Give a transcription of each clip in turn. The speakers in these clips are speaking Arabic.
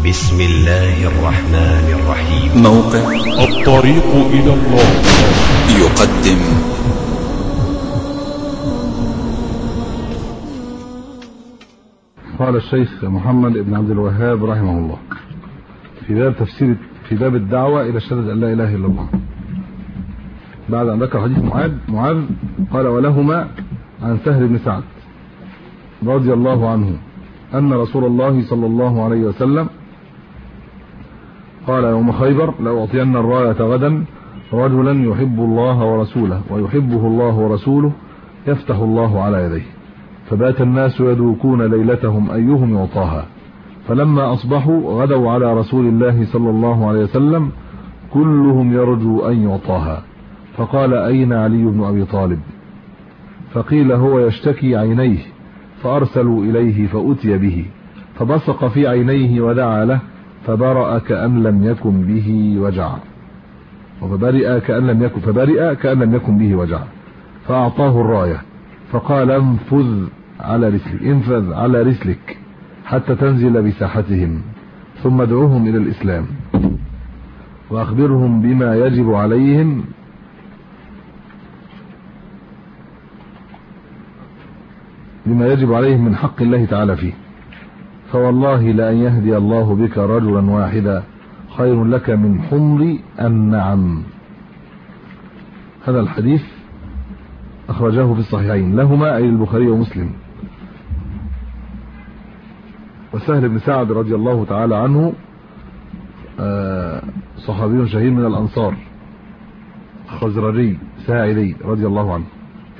بسم الله الرحمن الرحيم. موقع الطريق إلى الله يقدم قال الشيخ محمد بن عبد الوهاب رحمه الله في باب الدعوة إلى شهادة أن لا إله إلا الله، بعد أن ذكر حديث معاذ قال: ولهما عن سهل بن سعد رضي الله عنه أن رسول الله صلى الله عليه وسلم قال يوم خيبر: لأعطين الراية غدا رجلا يحب الله ورسوله ويحبه الله ورسوله يفتح الله على يديه. فبات الناس يدوكون ليلتهم أيهم يعطاها، فلما أصبحوا غدوا على رسول الله صلى الله عليه وسلم كلهم يرجو أن يعطاها، فقال: أين علي بن أبي طالب؟ فقيل: هو يشتكي عينيه، فأرسلوا إليه فأتي به، فبصق في عينيه ودعا له، فبرأ كأن لم يكن به وجع، فبرئ كأن لم يكن به وجع، فأعطاه الراية، فقال: انفذ على رسلك حتى تنزل بساحتهم، ثم ادعوهم إلى الإسلام وأخبرهم بما يجب عليهم من حق الله تعالى فيه، فوالله لأن يهدي الله بك رجلا واحدا خير لك من حمر النعم. هذا الحديث أخرجاه في الصحيحين لهما أي البخاري ومسلم. وسهل بن سعد رضي الله تعالى عنه صحابي شهير من الأنصار، خزرجي ساعدي رضي الله عنه،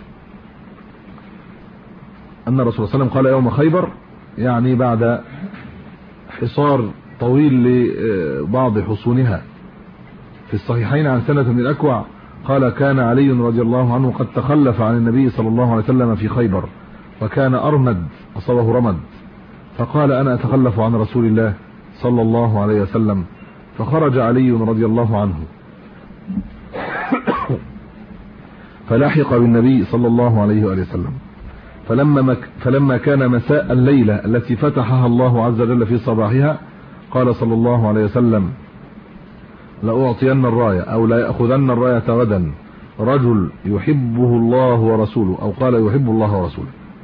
أن الرسول صلى الله عليه وسلم قال يوم خيبر، يعني بعد حصار طويل لبعض حصونها. في الصحيحين عن سنة بن الأكوع قال: كان علي رضي الله عنه قد تخلف عن النبي صلى الله عليه وسلم في خيبر، وكان أرمد أصابه رمد، فقال: أنا أتخلف عن رسول الله صلى الله عليه وسلم، فخرج علي رضي الله عنه فلاحق بالنبي صلى الله عليه وسلم، فلما كان مساء الليلة التي فتحها الله عز وجل في صباحها قال صلى الله عليه وسلم: لأعطين الراية أو لا يأخذن الراية غدا رجل يحبه الله ورسوله، أو قال يحب الله ورسوله.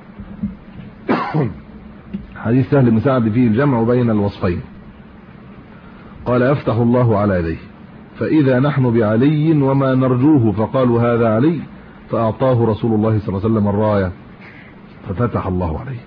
حديث سهل بن سعد فيه الجمع بين الوصفين. قال: يفتح الله على يديه، فإذا نحن بعلي وما نرجوه، فقالوا: هذا علي، فأعطاه رسول الله صلى الله عليه وسلم الراية ففتح الله عليه.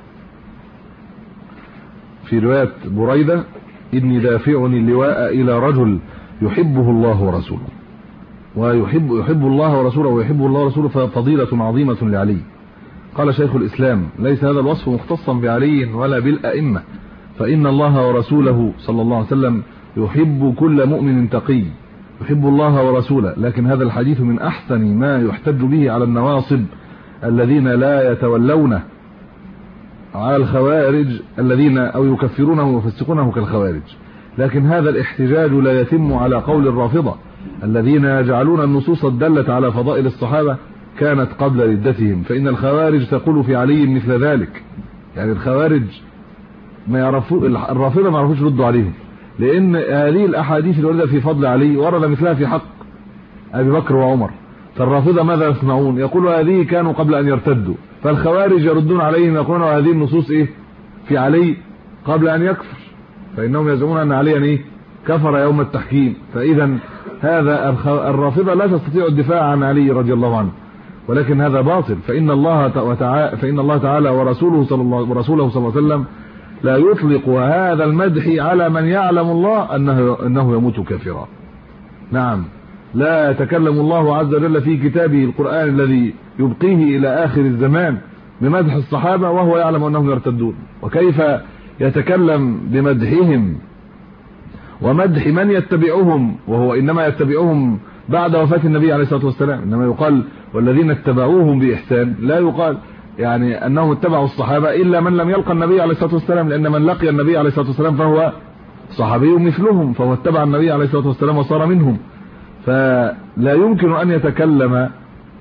في رواية بريدة: إني دافعني اللواء إلى رجل يحبه الله ورسوله، ويحب الله ورسوله ويحب الله ورسوله ففضيلة عظيمة لعلي. قال شيخ الإسلام: ليس هذا الوصف مختصا بعلي ولا بالأئمة، فإن الله ورسوله صلى الله عليه وسلم يحب كل مؤمن تقي يحب الله ورسوله، لكن هذا الحديث من أحسن ما يحتج به على النواصب الذين لا يتولونه، على الخوارج الذين أو يكفرونه ويفسقونه كالخوارج. لكن هذا الاحتجاج لا يتم على قول الرافضة الذين يجعلون النصوص الدالة على فضائل الصحابة كانت قبل ردتهم، فإن الخوارج تقول في علي مثل ذلك. يعني الخوارج ما يعرفوا، الرافضة ما يعرفوش يردوا عليهم، لأن هذه الأحاديث الواردة في فضل علي ورد مثلها في حق أبي بكر وعمر، فالرافضة ماذا يصنعون؟ يقولوا هذه كانوا قبل أن يرتدوا، فالخوارج يردون عليهم يقولون هذه النصوص في علي قبل أن يكفر، فإنهم يزعمون أن عليا كفر يوم التحكيم. فإذا هذا الرافضة لا تستطيع الدفاع عن علي رضي الله عنه، ولكن هذا باطل. فإن الله تعالى ورسوله صلى الله عليه وسلم لا يطلق هذا المدح على من يعلم الله أنه يموت كافرا. نعم، لا يتكلم الله عز وجل في كتابه القرآن الذي يبقيه إلى آخر الزمان بمدح الصحابة وهو يعلم أنهم يرتدون، وكيف يتكلم بمدحهم ومدح من يتبعهم وهو إنما يتبعهم بعد وفاة النبي عليه الصلاة والسلام. إنما يقال والذين اتبعوهم بإحسان، لا يقال يعني أنهم اتبعوا الصحابة إلا من لم يلقى النبي عليه الصلاة والسلام، لأن من لقي النبي عليه الصلاة والسلام فهو صحابي مثلهم، فهو اتبع النبي عليه الصلاة والسلام وصار منهم. فلا يمكن أن يتكلم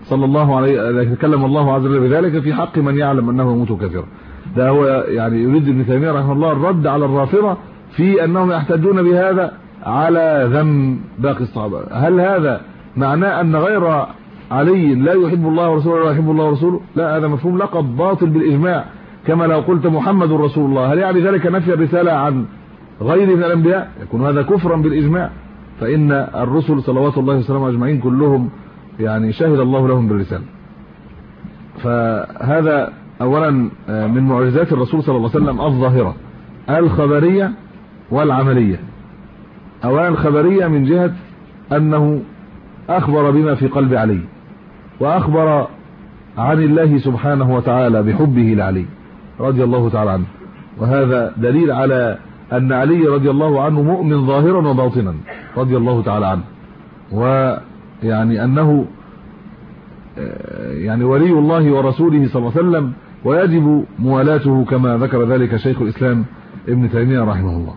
الله عز وجل بذلك في حق من يعلم أنه يموت كافرا. ده هو يعني يريد ابن تيمية رحمه الله الرد على الرافضة في أنهم يحتجون بهذا على ذم باقي الصحابة. هل هذا معناه أن غير علي لا يحب الله ورسوله ولا يحب الله ورسوله؟ لا، هذا مفهوم لقب باطل بالإجماع، كما لو قلت محمد رسول الله. هل يعني ذلك نفي الرسالة عن غيره من الأنبياء؟ يكون هذا كفرا بالإجماع، فإن الرسل صلوات الله وسلامه أجمعين كلهم يعني شهد الله لهم بالرسالة. فهذا أولا من معجزات الرسول صلى الله عليه وسلم الظاهرة الخبرية والعملية. أولا الخبرية من جهة أنه أخبر بما في قلب علي، وأخبر عن الله سبحانه وتعالى بحبه لعلي رضي الله تعالى عنه، وهذا دليل على أن علي رضي الله عنه مؤمن ظاهرا وباطنا رضي الله تعالى عنه، ويعني أنه يعني ولي الله ورسوله صلى الله عليه وسلم، ويجب موالاته كما ذكر ذلك شيخ الإسلام ابن تيمية رحمه الله.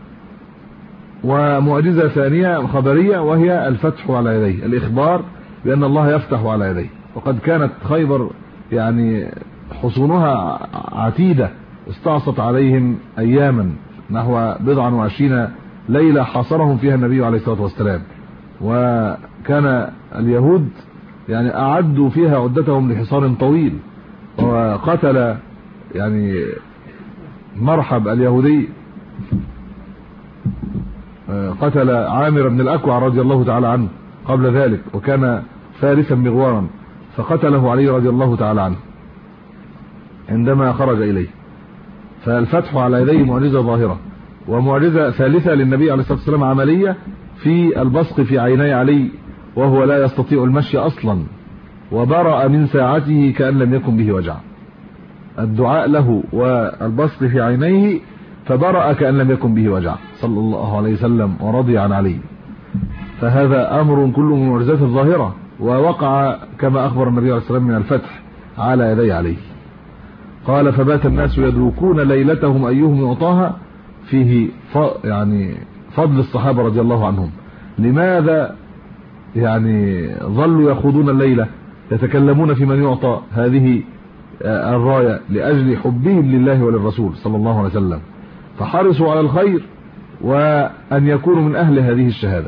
ومعجزة ثانية خبرية وهي الفتح على يديه، الإخبار بأن الله يفتح على يديه. وقد كانت خيبر يعني حصونها عتيدة، استعصت عليهم أياما نحو 29 ليلة حاصرهم فيها النبي عليه الصلاة والسلام، وكان اليهود يعني أعدوا فيها عدتهم لحصار طويل. وقتل يعني مرحب اليهودي، قتل عامر بن الأكوع رضي الله تعالى عنه قبل ذلك، وكان فارسا مغوارا، فقتله علي رضي الله تعالى عنه عندما خرج إليه. فالفتح على يديه معجزة ظاهرة. ومعجزة ثالثة للنبي عليه الصلاة والسلام عملية في البصق في عيني علي وهو لا يستطيع المشي أصلا، وبرأ من ساعته كأن لم يكن به وجع. الدعاء له والبصق في عينيه فبرأ كأن لم يكن به وجع صلى الله عليه وسلم، ورضي عن علي. فهذا أمر كله من معجزات الظاهرة، ووقع كما أخبر النبي عليه الصلاة والسلام من الفتح على يدي علي. قال فبات الناس يدركون ليلتهم أيهم يعطاها، فيه يعني فضل الصحابة رضي الله عنهم. لماذا يعني ظلوا يخوضون الليلة يتكلمون في من يعطى هذه الراية؟ لأجل حبهم لله وللرسول صلى الله عليه وسلم، فحرصوا على الخير وأن يكونوا من أهل هذه الشهادة.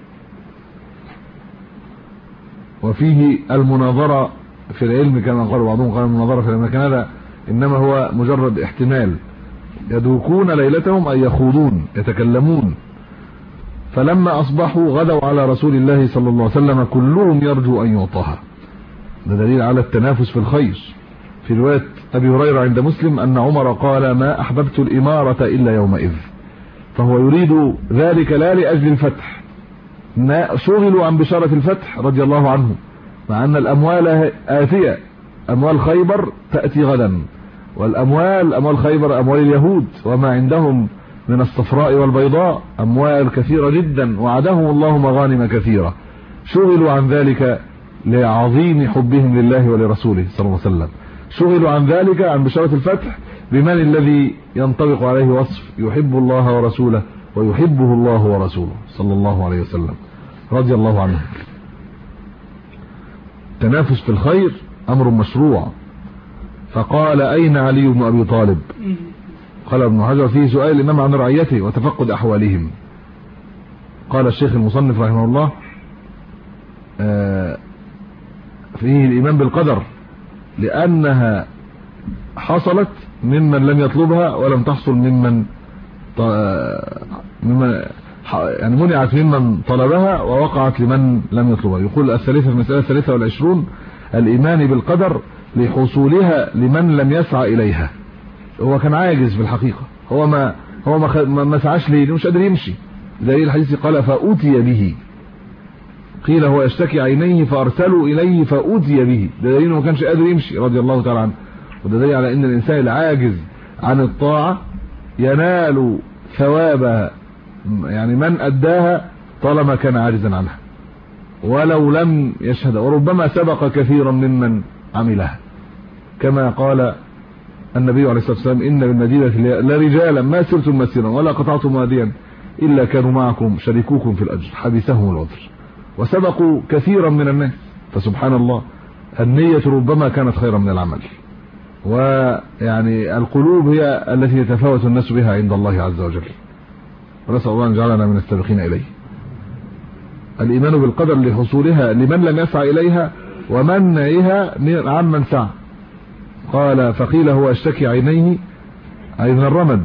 وفيه المناظرة في العلم كما قال بعضهم، قال المناظرة في العلم، كان هذا إنما هو مجرد احتمال. يدوكون ليلتهم أي يخوضون يتكلمون. فلما أصبحوا غدوا على رسول الله صلى الله عليه وسلم كلهم يرجو أن يعطاها. ده دليل على التنافس في الخير. في رواية أبي هريرة عند مسلم أن عمر قال ما أحببت الإمارة إلا يومئذ، فهو يريد ذلك لا لأجل الفتح، شغلوا عن بشارة الفتح رضي الله عنه، مع أن الأموال آتية، أموال خيبر تأتي غدا، والأموال أموال خيبر أموال اليهود، وما عندهم من الصفراء والبيضاء أموال كثيرة جدا، وعدهم الله مغانم كثيرة. شغلوا عن ذلك لعظيم حبهم لله ولرسوله صلى الله عليه وسلم، شغلوا عن ذلك عن بشارة الفتح بمن الذي ينطبق عليه وصف يحب الله ورسوله ويحبه الله ورسوله صلى الله عليه وسلم رضي الله عنه. تنافس في الخير أمر مشروع. فقال أين علي بن أبي طالب؟ قال ابن حجر فيه سؤال الإمام عن رعيته وتفقد أحوالهم. قال الشيخ المصنف رحمه الله فيه الإيمان بالقدر، لأنها حصلت ممن لم يطلبها ولم تحصل ممن يعني منعت ممن طلبها ووقعت لمن لم يطلبها. يقول الثالثة المسألة 23 الإيمان بالقدر لحصولها لمن لم يسعى إليها. هو كان عاجز في الحقيقة، هو ما سعاش ليه، مش قادر يمشي. زي الحديث قال فأتي به، قيل هو يشتكي عينيه فأرسلوا إليه فأتي به، ده دليل ما كانش قادر يمشي رضي الله تعالى عنه. وده دليل على أن الإنسان العاجز عن الطاعة ينال ثوابها يعني من أداها طالما كان عاجزا عنها ولو لم يشهد، وربما سبق كثيرا ممن عملها، كما قال النبي عليه الصلاة والسلام إن بالمدينة لرجالا ما سرتم مسيرا ولا قطعتم واديا إلا كانوا معكم شريكوكم في الأجر حبسهم العذر، وسبقوا كثيرا من الناس. فسبحان الله النية ربما كانت خيرا من العمل. ويعني القلوب هي التي يتفاوت الناس بها عند الله عز وجل. ونسأل الله أن يجعلنا من السابقين إليه. الإيمان بالقدر لحصولها لمن لم يسعى إليها ومنعها عمن سعى. قال فقيل هو اشتكي عينيه أي من الرمد،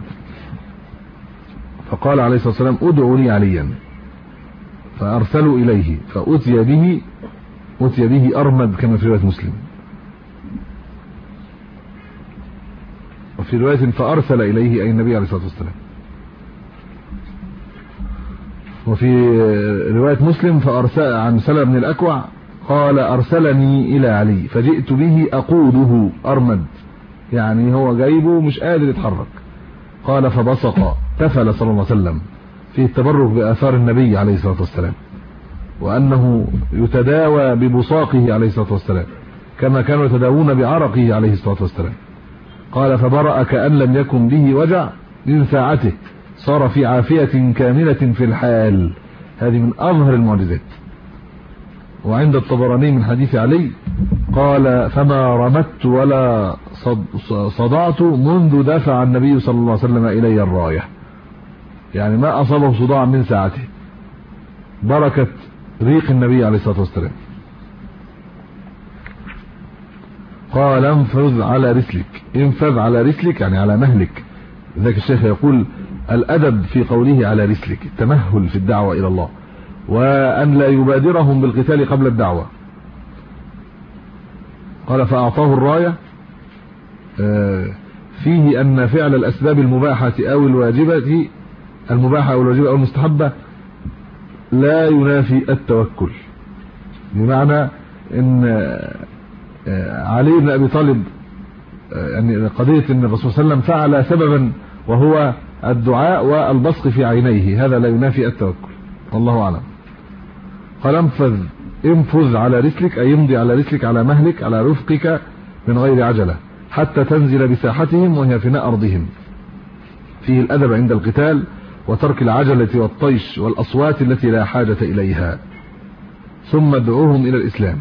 فقال عليه الصلاة والسلام ادعوا لي عليا، فأرسلوا إليه فأتي به أرمد كما في رواية مسلم، وفي رواية فأرسل إليه أي النبي عليه الصلاة والسلام، وفي رواية مسلم فأرسل عن سلمة بن الأكوع قال أرسلني إلى علي فجئت به أقوده أرمد، يعني هو جايبه مش قادر يتحرك. قال فبصق تفل صلى الله عليه وسلم في التبرك بآثار النبي عليه الصلاة والسلام، وأنه يتداوى ببصاقه عليه الصلاة والسلام كما كانوا يتداوون بعرقه عليه الصلاة والسلام. قال فبرأ كأن لم يكن به وجع من ساعته، صار في عافية كاملة في الحال. هذه من أظهر المعجزات. وعند الطبراني من حديث علي قال فما رمت ولا صدعت منذ دفع النبي صلى الله عليه وسلم إلي الراية، يعني ما أصابه صداع من ساعته، بركة ريق النبي عليه الصلاة والسلام. قال انفذ على رسلك، انفذ على رسلك يعني على مهلك. ذاك الشيخ يقول الأدب في قوله على رسلك التمهل في الدعوة إلى الله، وأن لا يبادرهم بالقتال قبل الدعوة. قال فأعطاه الراية، فيه أن فعل الأسباب المباحة أو الواجبة المباحة أو الواجبة أو المستحبة لا ينافي التوكل، بمعنى أن علي بن أبي طالب يعني قضية أن الرسول صلى الله عليه وسلم فعل سببا وهو الدعاء والبصق في عينيه، هذا لا ينافي التوكل، والله أعلم. قال انفذ على رسلك أي يمضي على رسلك على مهلك على رفقك من غير عجلة حتى تنزل بساحتهم وهي فناء أرضهم. فيه الأدب عند القتال وترك العجلة والطيش والأصوات التي لا حاجة إليها. ثم ادعوهم إلى الإسلام.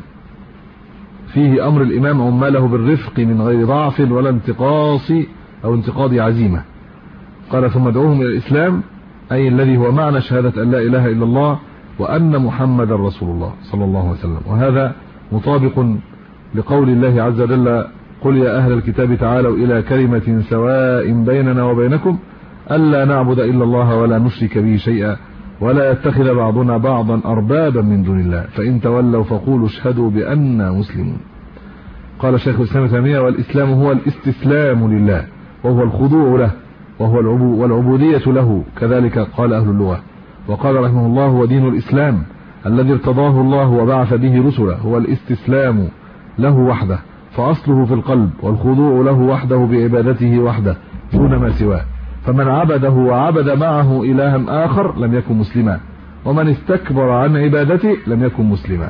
فيه أمر الإمام عماله بالرفق من غير ضعف ولا انتقاص أو انتقاض عزيمة. قال ثم ادعوهم إلى الإسلام أي الذي هو معنى شهادة أن لا إله إلا الله وأن محمد رسول الله صلى الله عليه وسلم. وهذا مطابق لقول الله عز وجل قل يا أهل الكتاب تعالوا إلى كلمة سواء بيننا وبينكم ألا نعبد إلا الله ولا نشرك به شيئا ولا يتخذ بعضنا بعضا أربابا من دون الله فإن تولوا فقولوا اشهدوا بأننا مسلمون. قال شيخ الإسلام تيمية والإسلام هو الاستسلام لله وهو الخضوع له وهو والعبودية له، كذلك قال أهل اللغة. وقال رحمه الله ودين الإسلام الذي ارتضاه الله وبعث به رسله هو الاستسلام له وحده، فأصله في القلب، والخضوع له وحده بعبادته وحده دون ما سواه. فمن عبده وعبد معه إلها آخر لم يكن مسلما، ومن استكبر عن عبادته لم يكن مسلما.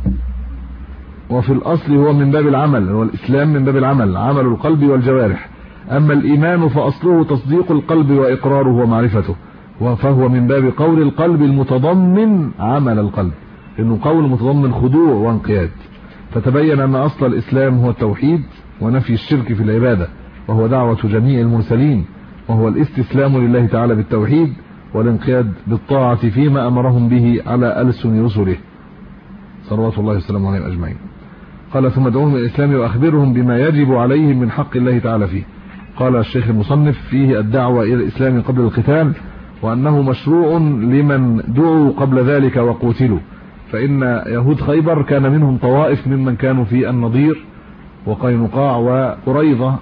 وفي الأصل هو من باب العمل، هو الإسلام من باب العمل، عمل القلب والجوارح. أما الإيمان فأصله تصديق القلب وإقراره ومعرفته، فهو من باب قول القلب المتضمن عمل القلب، إنه قول متضمن خضوع وانقياد. فتبين أن أصل الإسلام هو التوحيد ونفي الشرك في العبادة، وهو دعوة جميع المرسلين، وهو الاستسلام لله تعالى بالتوحيد والانقياد بالطاعة فيما أمرهم به على ألسن رسله صلوات الله وسلامه عليهم أجمعين. قال ثم ادعوهم إلى الإسلام وأخبرهم بما يجب عليهم من حق الله تعالى فيه. قال الشيخ المصنف فيه الدعوة إلى الإسلام قبل القتال، وأنه مشروع لمن دعوا قبل ذلك وقتلوا، فإن يهود خيبر كان منهم طوائف ممن كانوا في النضير وقينقاع وقريظة،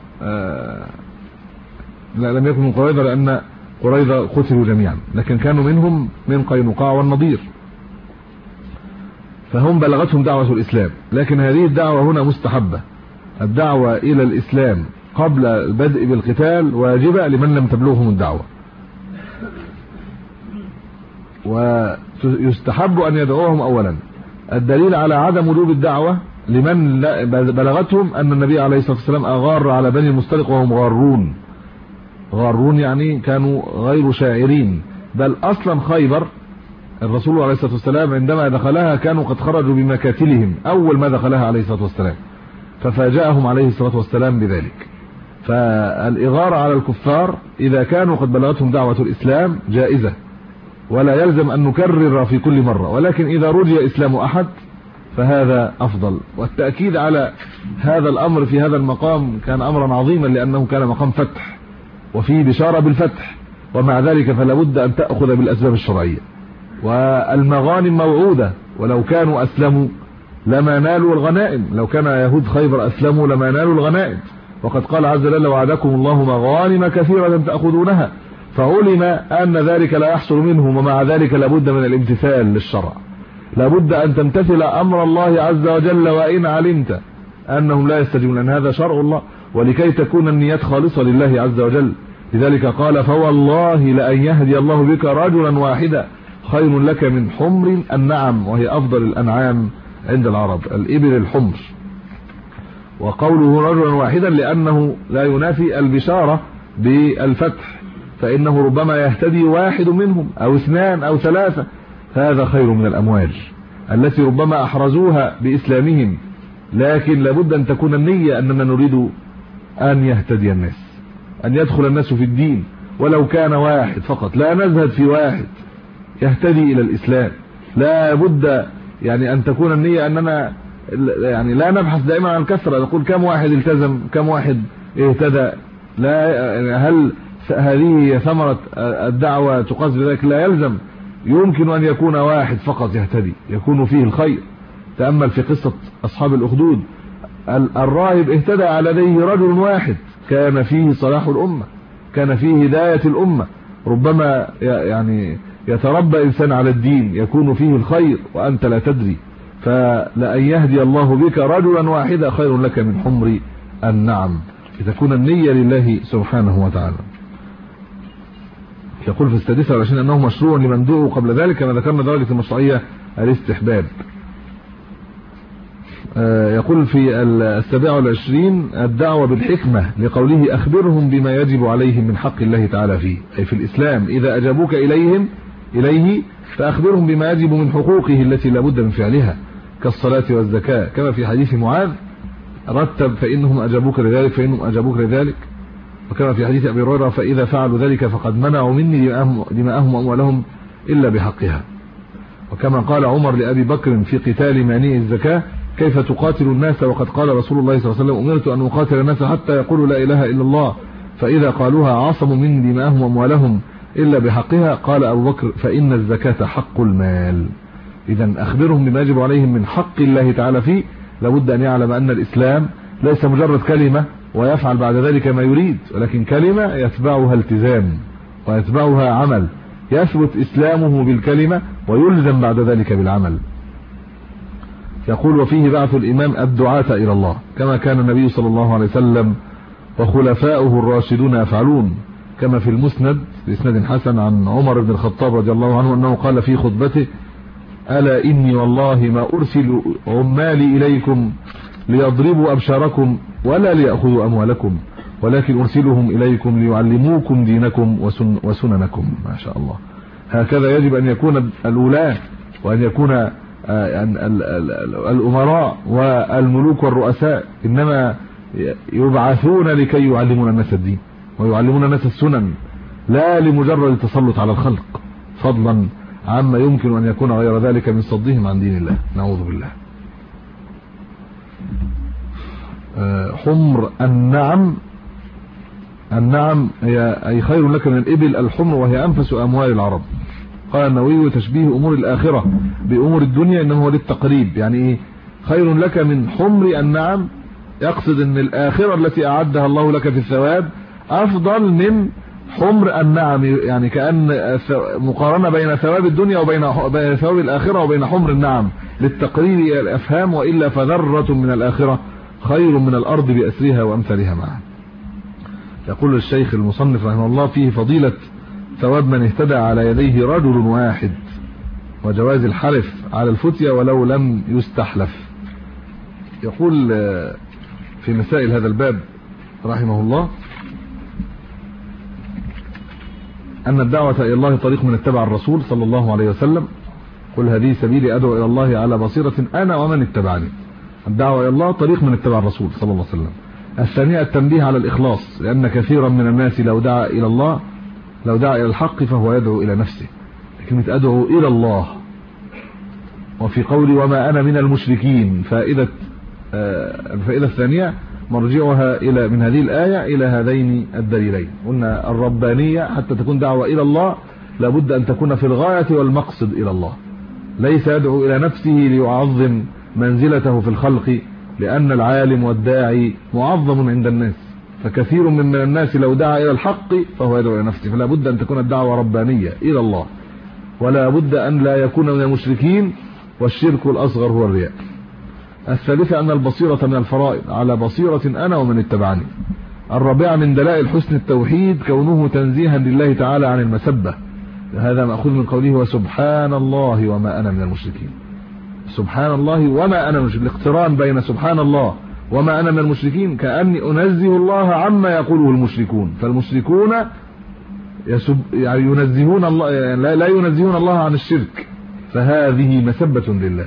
لا لم يكن من قريظة لأن قريظة قتلوا جميعا، لكن كانوا منهم من قينقاع والنضير، فهم بلغتهم دعوة الإسلام. لكن هذه الدعوة هنا مستحبة، الدعوة إلى الإسلام قبل البدء بالقتال واجبة لمن لم تبلغهم الدعوة، ويستحب أن يدعوهم أولا. الدليل على عدم وجوب الدعوة لمن بلغتهم أن النبي عليه الصلاة والسلام أغار على بني المصطلق وهم غارون يعني كانوا غير شاعرين، بل أصلا خيبر الرسول عليه الصلاة والسلام عندما دخلها كانوا قد خرجوا بمكاتلهم أول ما دخلها عليه الصلاة والسلام، ففاجأهم عليه الصلاة والسلام بذلك. فالإغارة على الكفار إذا كانوا قد بلغتهم دعوة الإسلام جائزة، ولا يلزم أن نكرر في كل مرة، ولكن إذا رجي إسلام أحد فهذا أفضل. والتأكيد على هذا الأمر في هذا المقام كان أمرا عظيما، لأنه كان مقام فتح وفيه بشارة بالفتح، ومع ذلك فلا بد أن تأخذ بالأسباب الشرعية. والمغانم موعودة، ولو كانوا أسلموا لما نالوا الغنائم، لو كان يهود خيبر أسلموا لما نالوا الغنائم، وقد قال عز وجل وعدكم الله مغانم كثيرة تأخذونها، فعلم أن ذلك لا يحصل منهم، ومع ذلك لابد من الامتثال للشرع، لابد أن تمتثل أمر الله عز وجل وإن علمت أنهم لا يستجيبون، لأن هذا شرع الله، ولكي تكون النيات خالصة لله عز وجل. لذلك قال فوالله لأن يهدي الله بك رجلا واحدا خير لك من حمر النعم، وهي أفضل الأنعام عند العرب الإبل الحمر. وقوله رجلا واحدا لأنه لا ينافي البشارة بالفتح، فإنه ربما يهتدي واحد منهم أو اثنان أو ثلاثة، هذا خير من الأموال التي ربما أحرزوها بإسلامهم. لكن لابد أن تكون النية أننا نريد أن يهتدي الناس، أن يدخل الناس في الدين، ولو كان واحد فقط، لا نزهد في واحد يهتدي إلى الإسلام. لا بد يعني أن تكون النية أننا يعني لا نبحث دائما عن كثرة، نقول كم واحد التزم كم واحد اهتدى، لا، هل هذه ثمرة الدعوة تقاس بذلك؟ لا يلزم، يمكن أن يكون واحد فقط يهتدي يكون فيه الخير. تأمل في قصة أصحاب الأخدود، الراهب اهتدى على يديه رجل واحد كان فيه صلاح الأمة، كان فيه هداية الأمة. ربما يعني يتربى إنسان على الدين يكون فيه الخير وأنت لا تدري، فلأن يهدي الله بك رجلا واحدا خير لك من حمر النعم، لتكون النية لله سبحانه وتعالى. يقول في السادسة والعشرين أنه مشروع لمن دعوا قبل ذلك، كما ذكرنا درجة المشروعية الاستحباب. يقول في السابعة والعشرين الدعوة بالحكمة، لقوله أخبرهم بما يجب عليهم من حق الله تعالى فيه، أي في الإسلام إذا أجابوك إليه فأخبرهم بما يجب من حقوقه التي لا بد من فعلها كالصلاة والزكاة، كما في حديث معاذ رتب فإنهم أجابوك لذلك، وكما في حديث أبي هريرة فإذا فعلوا ذلك فقد منعوا مني دماءهم وأموالهم إلا بحقها. وكما قال عمر لأبي بكر في قتال مانعي الزكاة كيف تقاتل الناس وقد قال رسول الله صلى الله عليه وسلم أمرت أن أقاتل الناس حتى يقولوا لا إله إلا الله، فإذا قالوها عصموا مني دماءهم وأموالهم إلا بحقها. قال أبو بكر فإن الزكاة حق المال. إذن أخبرهم بما يجب عليهم من حق الله تعالى فيه، لابد أن يعلم أن الإسلام ليس مجرد كلمة ويفعل بعد ذلك ما يريد، ولكن كلمة يتبعها التزام ويتبعها عمل، يثبت إسلامه بالكلمة ويلزم بعد ذلك بالعمل. يقول وفيه بعث الإمام الدعاة إلى الله، كما كان النبي صلى الله عليه وسلم وخلفاؤه الراشدون يفعلون، كما في المسند بإسناد حسن عن عمر بن الخطاب رضي الله عنه أنه قال في خطبته ألا إني والله ما أرسل عمالي إليكم ليضربوا أبشاركم ولا ليأخذوا أموالكم، ولكن أرسلهم إليكم ليعلموكم دينكم وسننكم. ما شاء الله، هكذا يجب أن يكون الولاة، وأن يكون الأمراء والملوك والرؤساء، إنما يبعثون لكي يعلمون الناس الدين ويعلمون الناس السنن، لا لمجرد التسلط على الخلق، فضلا عما يمكن أن يكون غير ذلك من صدهم عن دين الله، نعوذ بالله. حمر النعم هي أي خير لك من الإبل الحمر، وهي أنفس أموال العرب. قال النووي تشبيه أمور الآخرة بأمور الدنيا إنه للتقريب، يعني خير لك من حمر النعم، يقصد أن الآخرة التي أعدها الله لك في الثواب أفضل من حمر النعم، يعني كأن مقارنة بين ثواب الدنيا وبين ثواب الآخرة وبين حمر النعم للتقريب إلى الأفهام، وإلا فذرة من الآخرة خير من الأرض بأسرها وأمثالها معا. يقول الشيخ المصنف رحمه الله فيه فضيلة ثواب من اهتدى على يديه رجل واحد، وجواز الحلف على الفتية ولو لم يستحلف. يقول في مسائل هذا الباب رحمه الله أن الدعوة إلى الله طريق من اتبع الرسول صلى الله عليه وسلم، قل هذه سبيلي أدعو إلى الله على بصيرة أنا ومن اتبعني. الدعوة إلى الله طريق من اتبع الرسول صلى الله عليه وسلم. الثانية التنبيه على الإخلاص، لأن كثيرا من الناس لو دعا إلى الحق فهو يدعو إلى نفسه، كلمة أدعو إلى الله. وفي قولي وما أنا من المشركين الفائدة الثانية مرجعها إلى من هذه الآية إلى هذين الدليلين. قلنا الربانية حتى تكون دعوة إلى الله لابد أن تكون في الغاية والمقصد إلى الله، ليس يدعو إلى نفسه ليعظم منزلته في الخلق، لأن العالم والداعي معظم عند الناس، فكثير من الناس لو دعا إلى الحق فهو يدعو إلى نفسه، فلا بد أن تكون الدعوة ربانية إلى الله، ولا بد أن لا يكون من المشركين، والشرك الأصغر هو الرياء. الثالثة أن البصيرة من الفرائض، على بصيرة أنا ومن اتبعني. الرابعة من دلائل حسن التوحيد كونه تنزيها لله تعالى عن المسبة، هذا مأخوذ من قوله وسبحان الله وما أنا من المشركين. سبحان الله وما أنا من المشركين، الاقتران بين سبحان الله وما أنا من المشركين كأني أنزه الله عما يقوله المشركون، فالمشركون يعني ينزهون الله، يعني لا ينزهون الله عن الشرك، فهذه مسبة لله.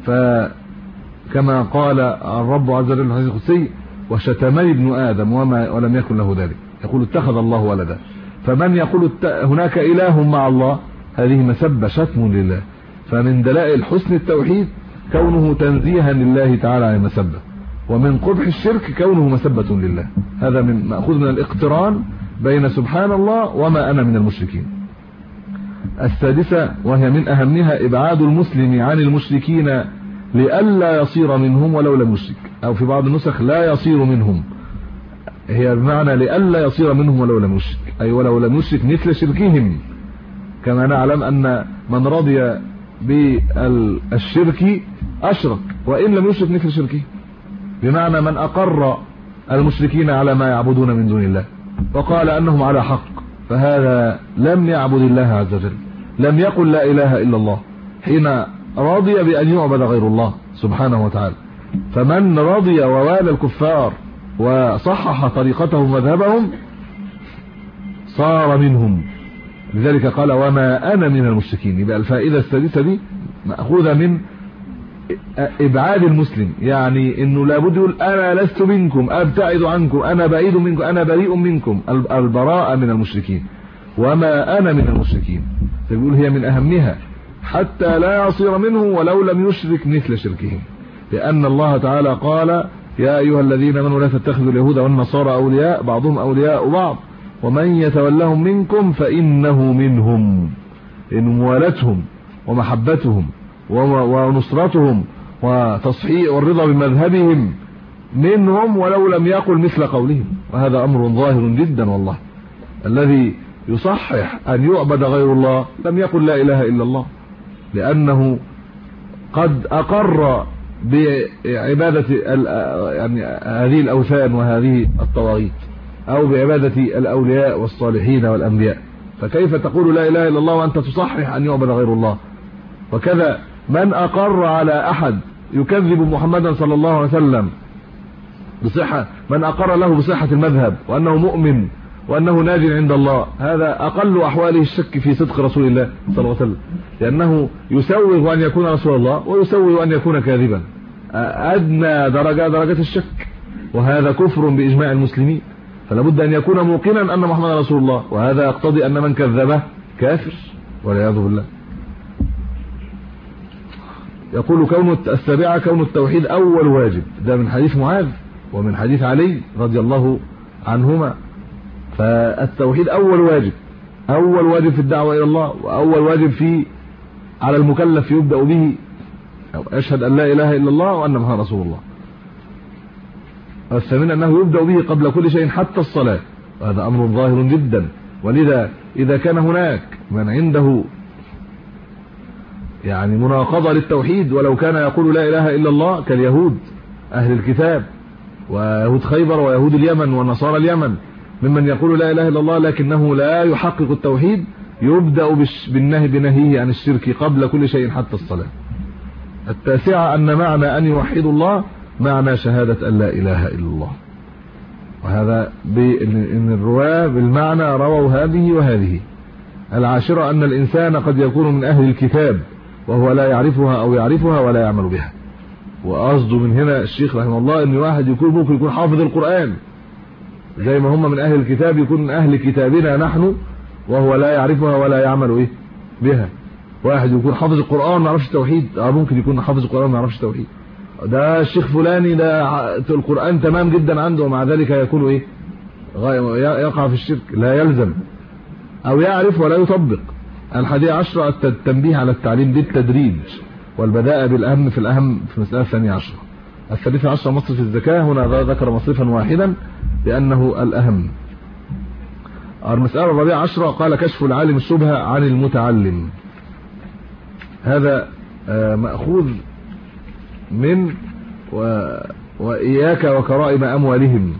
فكما قال الرب عز وجل في الحديث القدسي وشتمني ابن آدم ولم يكن له ذلك، يقول اتخذ الله ولدا. فمن يقول هناك إله مع الله هذه مسبة، شتم لله. فمن دلائل حسن التوحيد كونه تنزيها لله تعالى عن المسبة، ومن قبح الشرك كونه مسبة لله. هذا من مأخوذ من الاقتران بين سبحان الله وما أنا من المشركين. السادسة وهي من أهمها إبعاد المسلم عن المشركين لئلا يصير منهم ولو لم يشرك، أو في بعض النسخ لا يصير منهم، هي بمعنى لئلا يصير منهم ولو لم يشرك، أي ولو لم يشرك مثل شركهم. كما نعلم أن من رضي بالشرك أشرك وإن لم يشرك مثل شركه، بمعنى من أقر المشركين على ما يعبدون من دون الله وقال أنهم على حق، فهذا لم يعبد الله عز وجل، لم يقل لا إله إلا الله حين رضي بأن يعبد غير الله سبحانه وتعالى. فمن رضي ووالى الكفار وصحح طريقتهم ومذهبهم صار منهم، لذلك قال وما أنا من المشركين. يبقى الفائدة السادسة دي مأخوذة من إبعاد المسلم، يعني إنه لابد يقول أنا لست منكم، أبتعد عنكم، أنا بعيد منكم، أنا بريء منكم، البراءة من المشركين. وما أنا من المشركين يقول هي من أهمها حتى لا يصير منه ولو لم يشرك مثل شركهم، لأن الله تعالى قال يا أيها الذين آمنوا لا تتخذوا اليهود والنصارى أولياء بعضهم أولياء بعض ومن يتولهم منكم فإنه منهم. إن موالتهم ومحبتهم ونصرتهم وتصحيح والرضا بمذهبهم منهم ولو لم يقل مثل قولهم، وهذا أمر ظاهر جدا والله. الذي يصحح أن يعبد غير الله لم يقل لا إله إلا الله، لأنه قد أقر بعبادة يعني هذه الأوثان وهذه الطواغيت، أو بعبادة الأولياء والصالحين والأنبياء، فكيف تقول لا إله إلا الله وأنت تصحح أن يعبد غير الله؟ وكذا من أقر على أحد يكذب محمدا صلى الله عليه وسلم بصحة، من أقر له بصحة المذهب وأنه مؤمن وأنه ناج عند الله، هذا أقل أحواله الشك في صدق رسول الله صلى الله عليه وسلم، لأنه يسوغ أن يكون رسول الله ويسوغ أن يكون كاذبا، أدنى درجات الشك، وهذا كفر بإجماع المسلمين. فلا بد أن يكون موقنا أن محمد رسول الله، وهذا يقتضي أن من كذبه كافر والعياذ بالله. يقول السابعة كون التوحيد أول واجب، ده من حديث معاذ ومن حديث علي رضي الله عنهما. فالتوحيد أول واجب في الدعوة إلى الله، وأول واجب على المكلف يبدأ به، أشهد أن لا إله إلا الله وأن محمد رسول الله. الثامن أنه يبدأ به قبل كل شيء حتى الصلاة، وهذا أمر ظاهر جدا. ولذا إذا كان هناك من عنده يعني مناقضة للتوحيد ولو كان يقول لا إله إلا الله كاليهود أهل الكتاب ويهود خيبر ويهود اليمن ونصارى اليمن، ممن يقول لا إله إلا الله لكنه لا يحقق التوحيد، يبدأ بالنهي بنهيه عن الشرك قبل كل شيء حتى الصلاة. التاسعة أن معنى أن يوحد الله معنى شهادة أن لا إله إلا الله، وهذا بأن الرواة بالمعنى رووا هذه وهذه. العاشرة أن الإنسان قد يكون من أهل الكتاب وهو لا يعرفها أو يعرفها ولا يعمل بها. وقصده من هنا الشيخ رحمه الله أن واحد ممكن يكون حافظ القرآن زي ما هم من أهل الكتاب، يكون من أهل كتابنا نحن وهو لا يعرفها ولا يعمل بها، واحد يكون حافظ القرآن ما يعرفش التوحيد، ممكن يكون حافظ القرآن ما يعرفش التوحيد. ده الشيخ فلاني ده القرآن تمام جدا عنده ومع ذلك يكون ايه يقع في الشرك، لا يلزم، او يعرف ولا يطبق. 11 التنبيه على التعليم بالتدريج والبداء بالأهم في الأهم في المسألة 12. 13 مصرف الزكاة، هنا ذكر مصرفا واحدا لأنه الأهم. المسألة 14 قال كشف العالم الشبهة عن المتعلم، هذا مأخوذ من وإياك وكرائم أموالهم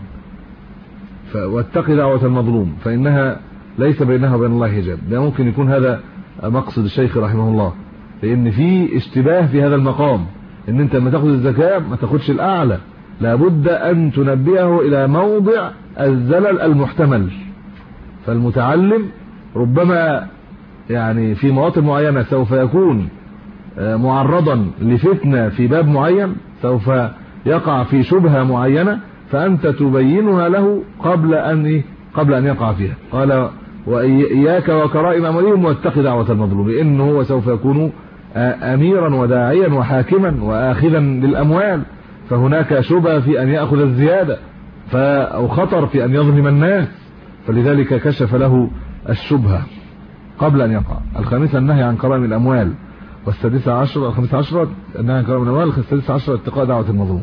واتق دعوة المظلوم فإنها ليس بينها وبين الله حجاب. ده ممكن يكون هذا مقصد الشيخ رحمه الله، لأن في اشتباه في هذا المقام، ان انت لما تاخذ الزكاة ما تاخدش الأعلى، لابد أن تنبهه إلى موضع الزلل المحتمل. فالمتعلم ربما يعني في مواطن معينة سوف يكون معرضا لفتنة في باب معين، سوف يقع في شبهة معينة، فأنت تبينها له قبل أن يقع فيها. قال وإياك وكرائم أموالهم واتق دعوة المظلوم، لأنه هو سوف يكون أميرا وداعيا وحاكما وآخذا للأموال، فهناك شبهة في أن يأخذ الزيادة أو خطر في أن يظلم الناس، فلذلك كشف له الشبهة قبل أن يقع. 15 النهي عن كرائم الأموال، والسادسة عشر 15 النهي عن كرائم الأموال، السادسة عشر اتقاء دعوة المظلوم.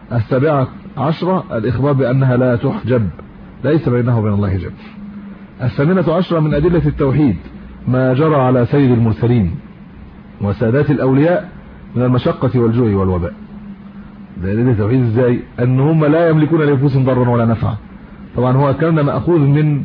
17 الإخبار بأنها لا تحجب، ليس بينها وبين الله حجاب. 18 من أدلة التوحيد ما جرى على سيد المرسلين وسادات الأولياء من المشقة والجوع والوباء. ده أدلة التوحيد ازاي؟ أن هم لا يملكون لأنفسهم ضرا ولا نفعا. طبعا هو كان مأخوذ من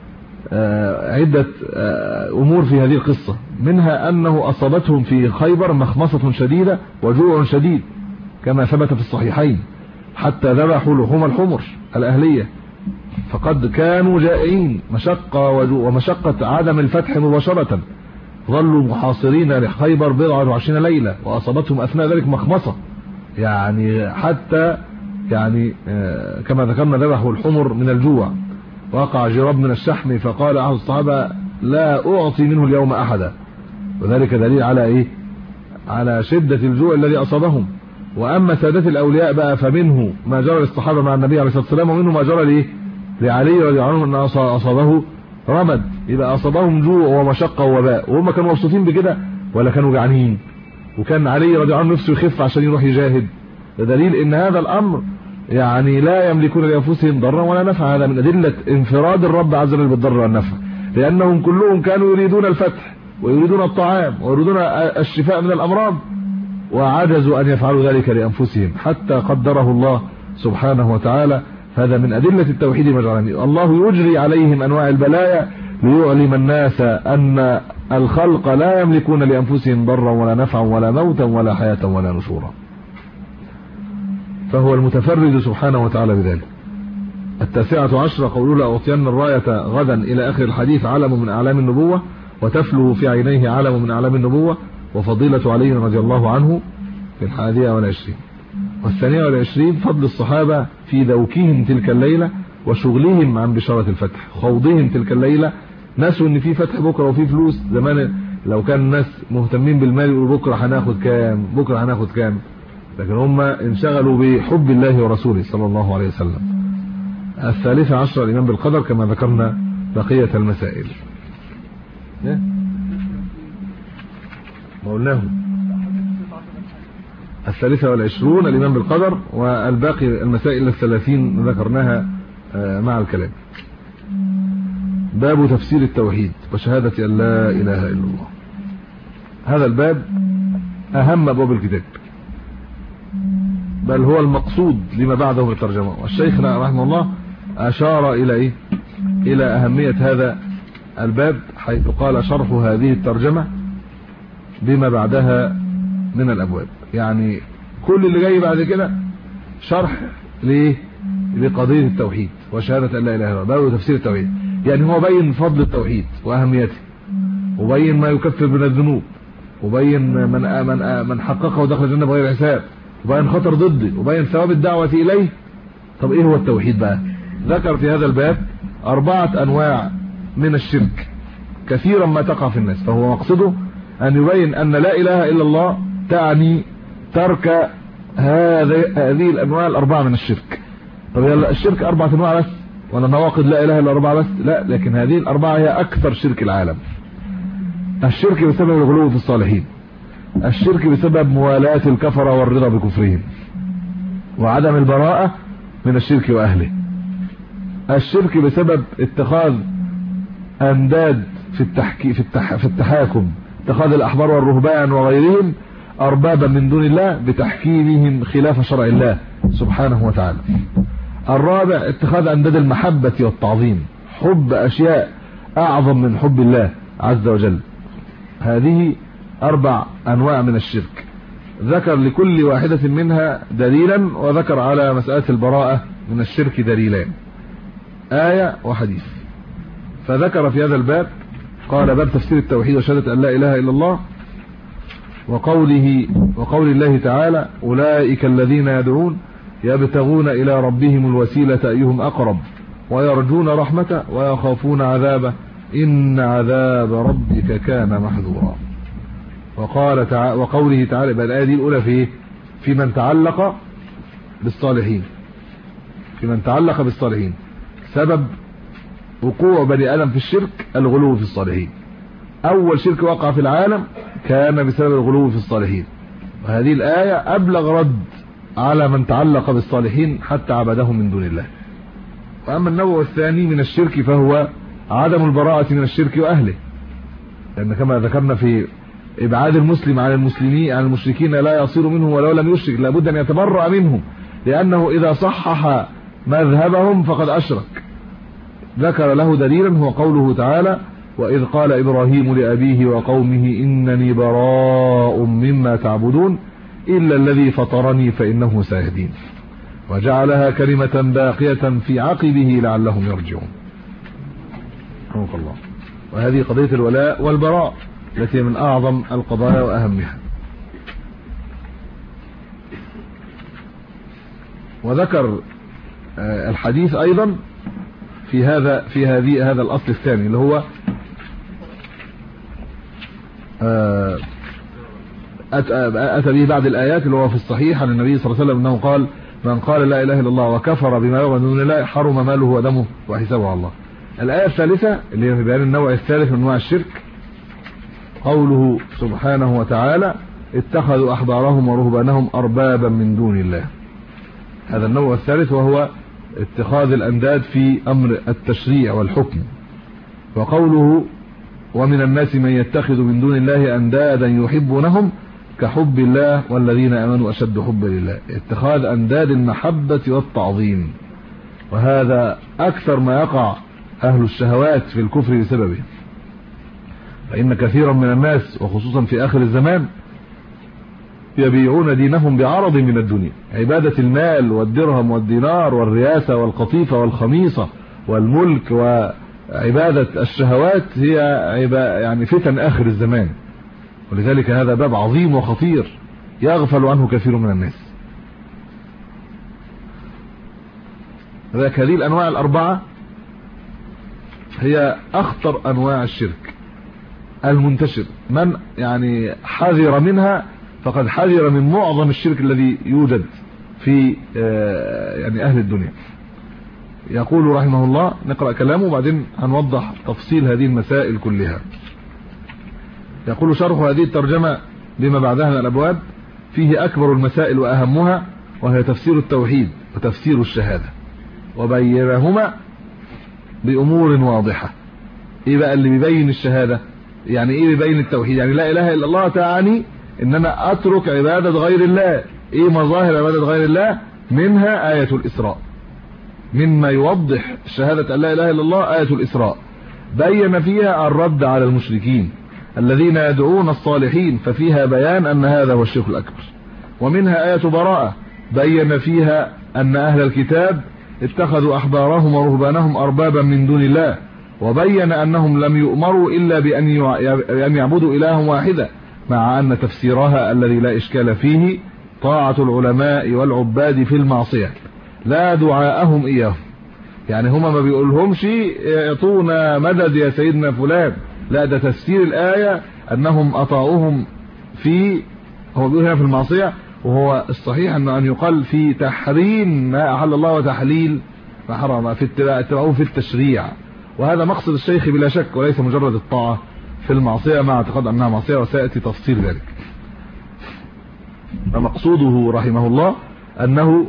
عدة أمور في هذه القصة، منها أنه أصابتهم في خيبر مخمصة شديدة وجوع شديد كما ثبت في الصحيحين، حتى ذبحوا لحوم الحمر الأهلية، فقد كانوا جائعين مشقة ومشقة عدم الفتح مباشرة، ظلوا محاصرين لخيبر 24 ليلة، وأصابتهم أثناء ذلك مخمصة، يعني حتى يعني كما ذكرنا ذبحوا الحمر من الجوع، وقع جراب من الشحم، فقال أحد الصحابة لا أعطي منه اليوم أحدا، وذلك دليل على إيه؟ على شدة الجوع الذي أصابهم. وأما سادات الأولياء بقى فمنه ما جرى للصحابة مع النبي عليه الصلاة والسلام، ومنه ما جرى ليه لعلي رضي الله عنه أن أصابه رمد، يبقى أصابهم جوع ومشقة ووباء، وهم كانوا مبسوطين بكده ولا كانوا جعانين؟ وكان علي رضي الله عنه نفسه يخف عشان يروح يجاهد. ده دليل ان هذا الامر يعني لا يملكون لانفسهم ضرا ولا نفعا. هذا من ادله انفراد الرب عز وجل بالضر والنفع، لانهم كلهم كانوا يريدون الفتح ويريدون الطعام ويريدون الشفاء من الامراض، وعجزوا ان يفعلوا ذلك لانفسهم حتى قدره الله سبحانه وتعالى. هذا من ادله التوحيد مجعلني الله يجري عليهم انواع البلايا ليعلم الناس ان الخلق لا يملكون لانفسهم ضرا ولا نفعا ولا موتا ولا حياه ولا نشورا، فهو المتفرد سبحانه وتعالى بذلك. 19 قوله لأعطين الراية غدا إلى آخر الحديث، علم من أعلام النبوة، وتفله في عينيه علم من أعلام النبوة، وفضيلة علي رضي الله عنه في 21. 22 فضل الصحابة في ذوكهم تلك الليلة وشغلهم عن بشارة الفتح، خوضهم تلك الليلة، ناسوا ان في فتح بكرة وفي فلوس. زمان لو كان الناس مهتمين بالمال يقولوا بكرة هناخد كام، بكرة هناخد كام، لكن هم انشغلوا بحب الله ورسوله صلى الله عليه وسلم. 13 الإيمان بالقدر كما ذكرنا بقية المسائل. ما قلناه. 23 الإيمان بالقدر، والباقي المسائل 30 ذكرناها مع الكلام. باب تفسير التوحيد وشهادة أن لا إله إلا الله. هذا الباب أهم أبواب الكتاب، بل هو المقصود لما بعده بالترجمة. والشيخ رحمه الله أشار إلى إيه؟ إلى أهمية هذا الباب، حيث قال شرح هذه الترجمة بما بعدها من الأبواب، يعني كل اللي جاي بعد كده شرح ليه؟ لقضية التوحيد وشهادة أن لا إله إلا الله. باب تفسير التوحيد، يعني هو بين فضل التوحيد وأهميته، وبين ما يكفر من الذنوب، وبين من حققه ودخل الجنة بغير حساب، وبين خطر ضده، وبين ثواب الدعوة إليه. طب إيه هو التوحيد بقى؟ ذكر في هذا الباب 4 أنواع من الشرك كثيرا ما تقع في الناس، فهو مقصده أن يبين أن لا إله إلا الله تعني ترك هذه الأنواع الأربعة من الشرك. طب الشرك 4 أنواع بس ولا نواقض لا إله إلا 4 بس؟ لا، لكن هذه ال4 هي أكثر شرك العالم. الشرك بسبب الغلو في الصالحين، الشرك بسبب موالاة الكفرة والرضا بكفرهم وعدم البراءة من الشرك وأهله، الشرك بسبب اتخاذ أنداد في التحاكم، اتخاذ الأحبار والرهبان وغيرهم أربابا من دون الله بتحكيمهم خلاف شرع الله سبحانه وتعالى. الرابع اتخاذ أنداد المحبة والتعظيم، حب أشياء أعظم من حب الله عز وجل. هذه 4 أنواع من الشرك، ذكر لكل واحدة منها دليلا، وذكر على مسألة البراءة من الشرك دليلان، آية وحديث. فذكر في هذا الباب قال: باب تفسير التوحيد وشهادة أن لا إله إلا الله، وقول الله تعالى: أولئك الذين يدعون يبتغون إلى ربهم الوسيلة أيهم أقرب ويرجون رحمته ويخافون عذابه إن عذاب ربك كان محذورا. وقوله تعالى، يبقى الآية دي الأولى في من تعلق بالصالحين، في من تعلق بالصالحين. سبب وقوع بني آدم في الشرك الغلو في الصالحين. أول شرك وقع في العالم كان بسبب الغلو في الصالحين، وهذه الآية أبلغ رد على من تعلق بالصالحين حتى عبدهم من دون الله. وأما النوع الثاني من الشرك فهو عدم البراءة من الشرك وأهله، لأن كما ذكرنا في إبعاد المسلم عن المشركين لا يصير منهم ولو لم يشرك، لابد أن يتبرأ منهم، لأنه إذا صحح مذهبهم فقد أشرك. ذكر له دليلا هو قوله تعالى: وإذ قال إبراهيم لأبيه وقومه إنني براء مما تعبدون إلا الذي فطرني فإنه سيهدين، وجعلها كلمة باقية في عقبه لعلهم يرجعون. رحمك الله. وهذه قضية الولاء والبراء التي من أعظم القضايا وأهمها. وذكر الحديث أيضا في هذا الأصل الثاني اللي هو أتى به بعد الآيات اللي هو في الصحيح عن النبي صلى الله عليه وسلم أنه قال: من قال لا إله إلا الله وكفر بما يعبد من دون الله حرم ماله ودمه وحسابه على الله. الآية الثالثة اللي هي في بيان النوع الثالث من أنواع الشرك قوله سبحانه وتعالى: اتخذوا أحبارهم ورهبانهم أربابا من دون الله. هذا النوع الثالث وهو اتخاذ الأنداد في أمر التشريع والحكم. وقوله: ومن الناس من يتخذ من دون الله أندادا يحبونهم كحب الله والذين آمنوا أشد حبا لله. اتخاذ أنداد المحبة والتعظيم، وهذا أكثر ما يقع أهل الشهوات في الكفر بسببه. فإن كثيرا من الناس وخصوصا في آخر الزمان يبيعون دينهم بعرض من الدنيا. عبادة المال والدرهم والدينار والرياسة والقطيفة والخميصة والملك وعبادة الشهوات هي يعني فتن آخر الزمان، ولذلك هذا باب عظيم وخطير يغفل عنه كثير من الناس. لذلك هذه الأنواع الأربعة هي أخطر أنواع الشرك المنتشر. من يعني حذر منها فقد حذر من معظم الشرك الذي يوجد في يعني أهل الدنيا. يقول رحمه الله، نقرأ كلامه وبعدين هنوضح تفصيل هذه المسائل كلها. يقول: شرح هذه الترجمة بما بعدها من الأبواب فيه أكبر المسائل وأهمها، وهي تفسير التوحيد وتفسير الشهادة، وبينهما بأمور واضحة. إيه بقى اللي بيبين الشهادة؟ يعني إيه بيبين التوحيد؟ يعني لا إله إلا الله تعني إن أنا أترك عبادة غير الله. إيه مظاهر عبادة غير الله؟ منها آية الإسراء. مما يوضح شهادة أن لا إله إلا الله آية الإسراء، بين فيها الرد على المشركين الذين يدعون الصالحين، ففيها بيان أن هذا هو الشرك الأكبر. ومنها آية براءة، بين فيها أن أهل الكتاب اتخذوا أحبارهم ورهبانهم أربابا من دون الله، وبين أنهم لم يؤمروا إلا بأن يعبدوا إلها واحدا، مع أن تفسيرها الذي لا إشكال فيه طاعة العلماء والعباد في المعصية لا دعاءهم إياهم. يعني هما ما بيقولهمش اعطونا مدد يا سيدنا فلان، لا، ده تفسير الآية أنهم أطاعوهم في، هو بيقول هنا في المعصية، وهو الصحيح أن يقال في تحريم ما أحل الله وتحليل ما حرم، في اتباعه في التشريع. وهذا مقصد الشيخ بلا شك، وليس مجرد الطاعة في المعصية مع اعتقاد أنها معصية، وسيأتي تفصيل ذلك. فمقصوده رحمه الله أنه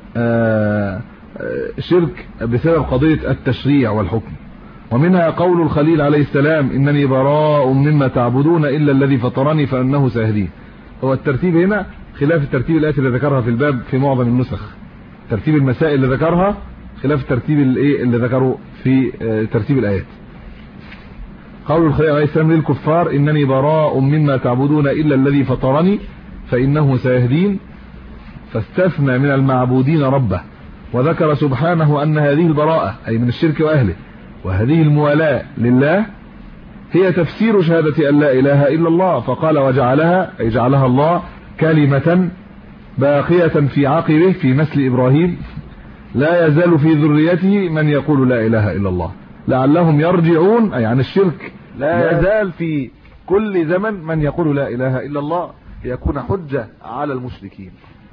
شرك بسبب قضية التشريع والحكم. ومنها قول الخليل عليه السلام: إنني براء مما تعبدون إلا الذي فطرني فأنه سيهدين. هو الترتيب هنا خلاف الترتيب الآيات اللي ذكرها في الباب في معظم النسخ. ترتيب المسائل اللي ذكرها خلاف الترتيب اللي ذكره في ترتيب الآيات. قول الخليل عليه السلام للكفار: إنني براء مما تعبدون إلا الذي فطرني فإنه سيهدين، فاستثنى من المعبودين ربه، وذكر سبحانه أن هذه البراءة أي من الشرك وأهله وهذه الموالاة لله هي تفسير شهادة أن لا إله إلا الله، فقال: وجعلها أي جعلها الله كلمة باقية في عقبه في نسل إبراهيم لا يزال في ذريته من يقول لا إله إلا الله لعلهم يرجعون، أي عن الشرك لا يزال في كل زمن من يقول لا إله إلا الله ليكون حجة على المشركين.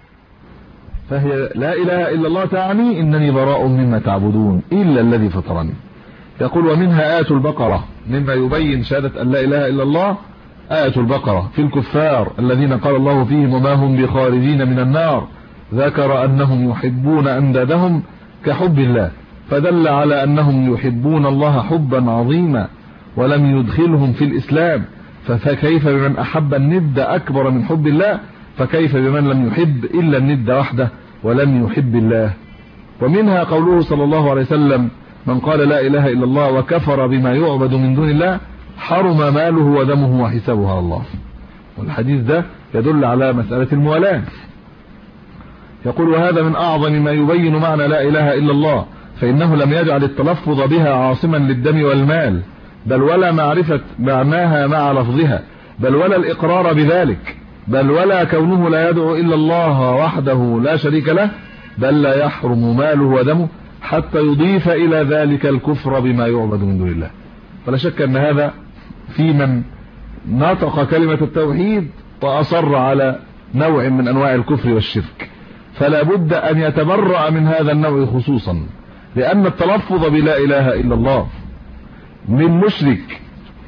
فهي لا إله إلا الله تعني إنني براء مما تعبدون إلا الذي فطرني. يقول: ومنها آية البقرة، مما يبين شهادة أن لا إله إلا الله آية البقرة في الكفار الذين قال الله فيهم: وما هم بخارجين من النار، ذكر أنهم يحبون أندادهم كحب الله، فدل على أنهم يحبون الله حبا عظيما ولم يدخلهم في الإسلام، فكيف بمن أحب الند أكبر من حب الله، فكيف بمن لم يحب إلا الند وحده ولم يحب الله. ومنها قوله صلى الله عليه وسلم: من قال لا إله إلا الله وكفر بما يعبد من دون الله حرم ماله ودمه وحسابه على الله. والحديث ده يدل على مسألة الموالاة. يقول: وهذا من أعظم ما يبين معنى لا إله إلا الله، فإنه لم يجعل التلفظ بها عاصما للدم والمال، بل ولا معرفة معناها مع لفظها، بل ولا الإقرار بذلك، بل ولا كونه لا يدعو إلا الله وحده لا شريك له، بل لا يحرم ماله ودمه حتى يضيف إلى ذلك الكفر بما يعبد من دون الله. ولا شك أن هذا في من نطق كلمة التوحيد وأصر على نوع من أنواع الكفر والشرك، فلا بد أن يتبرأ من هذا النوع خصوصا، لأن التلفظ بلا إله إلا الله من مشرك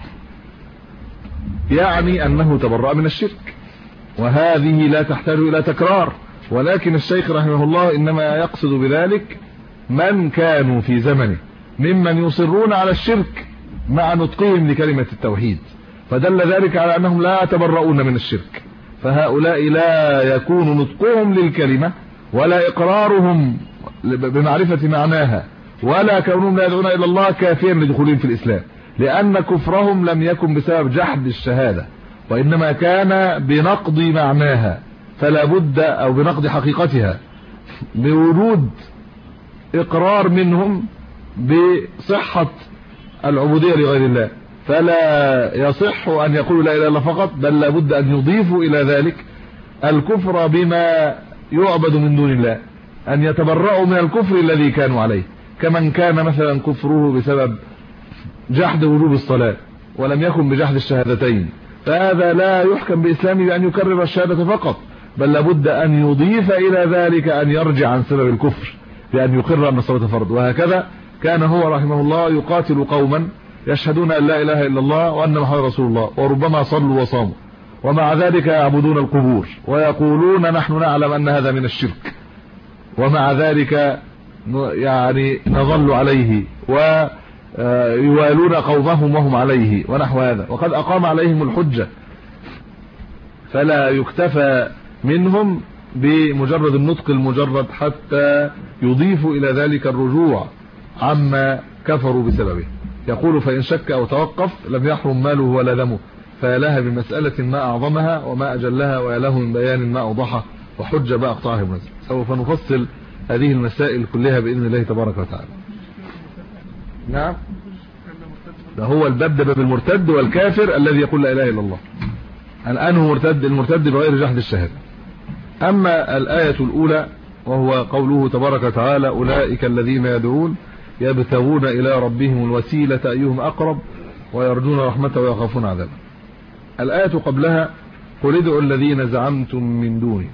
يعني أنه تبرأ من الشرك، وهذه لا تحتاج إلى تكرار. ولكن الشيخ رحمه الله إنما يقصد بذلك من كانوا في زمنه ممن يصرون على الشرك مع نطقهم لكلمة التوحيد، فدل ذلك على أنهم لا يتبرؤون من الشرك، فهؤلاء لا يكون نطقهم للكلمة ولا إقرارهم بمعرفة معناها ولا كونهم لا يدعون إلى الله كافيا لدخولهم في الإسلام، لأن كفرهم لم يكن بسبب جحد الشهادة، وإنما كان بنقض معناها، فلا بد أو بنقض حقيقتها بوجود إقرار منهم بصحة العبودية لغير الله، فلا يصح أن يقولوا لا إله إلا الله فقط، بل لا بد أن يضيفوا إلى ذلك الكفر بما يعبد من دون الله، أن يتبرؤوا من الكفر الذي كانوا عليه، كمن كان مثلا كفره بسبب جحد وجوب الصلاة ولم يكن بجحد الشهادتين، فهذا لا يحكم بإسلامه بأن يكرر الشهادة فقط، بل لابد أن يضيف إلى ذلك أن يرجع عن سبب الكفر بأن يقر أن الصلاة فرض. وهكذا كان هو رحمه الله يقاتل قوما يشهدون أن لا إله إلا الله وأن محمد رسول الله، وربما صلوا وصاموا، ومع ذلك يعبدون القبور ويقولون نحن نعلم أن هذا من الشرك، ومع ذلك يعني نظل عليه ويوالون قومهم وهم عليه ونحو هذا، وقد أقام عليهم الحجة، فلا يكتفى منهم بمجرد النطق المجرد حتى يضيفوا إلى ذلك الرجوع عما كفروا بسببه. يقول: فإن شك أو توقف لم يحرم ماله ولا دمه، فيلها بمسألة ما أعظمها وما أجلها، ويله من بيان ما أوضحه، وحجة بقى أقطعه بنزل. سوف نفصل هذه المسائل كلها بإذن الله تبارك وتعالى. نعم، ده هو الباب، ده باب المرتد والكافر الذي يقول لا إله إلا الله. الآن هو مرتد، المرتد بغير جحد الشهادة. أما الآية الأولى وهو قوله تبارك وتعالى: أولئك الذين يدعون يبتغون إلى ربهم الوسيلة أيهم أقرب ويرجون رحمته ويخافون عذابه. الآية قبلها قل ادعوا الذين زعمتم من دونه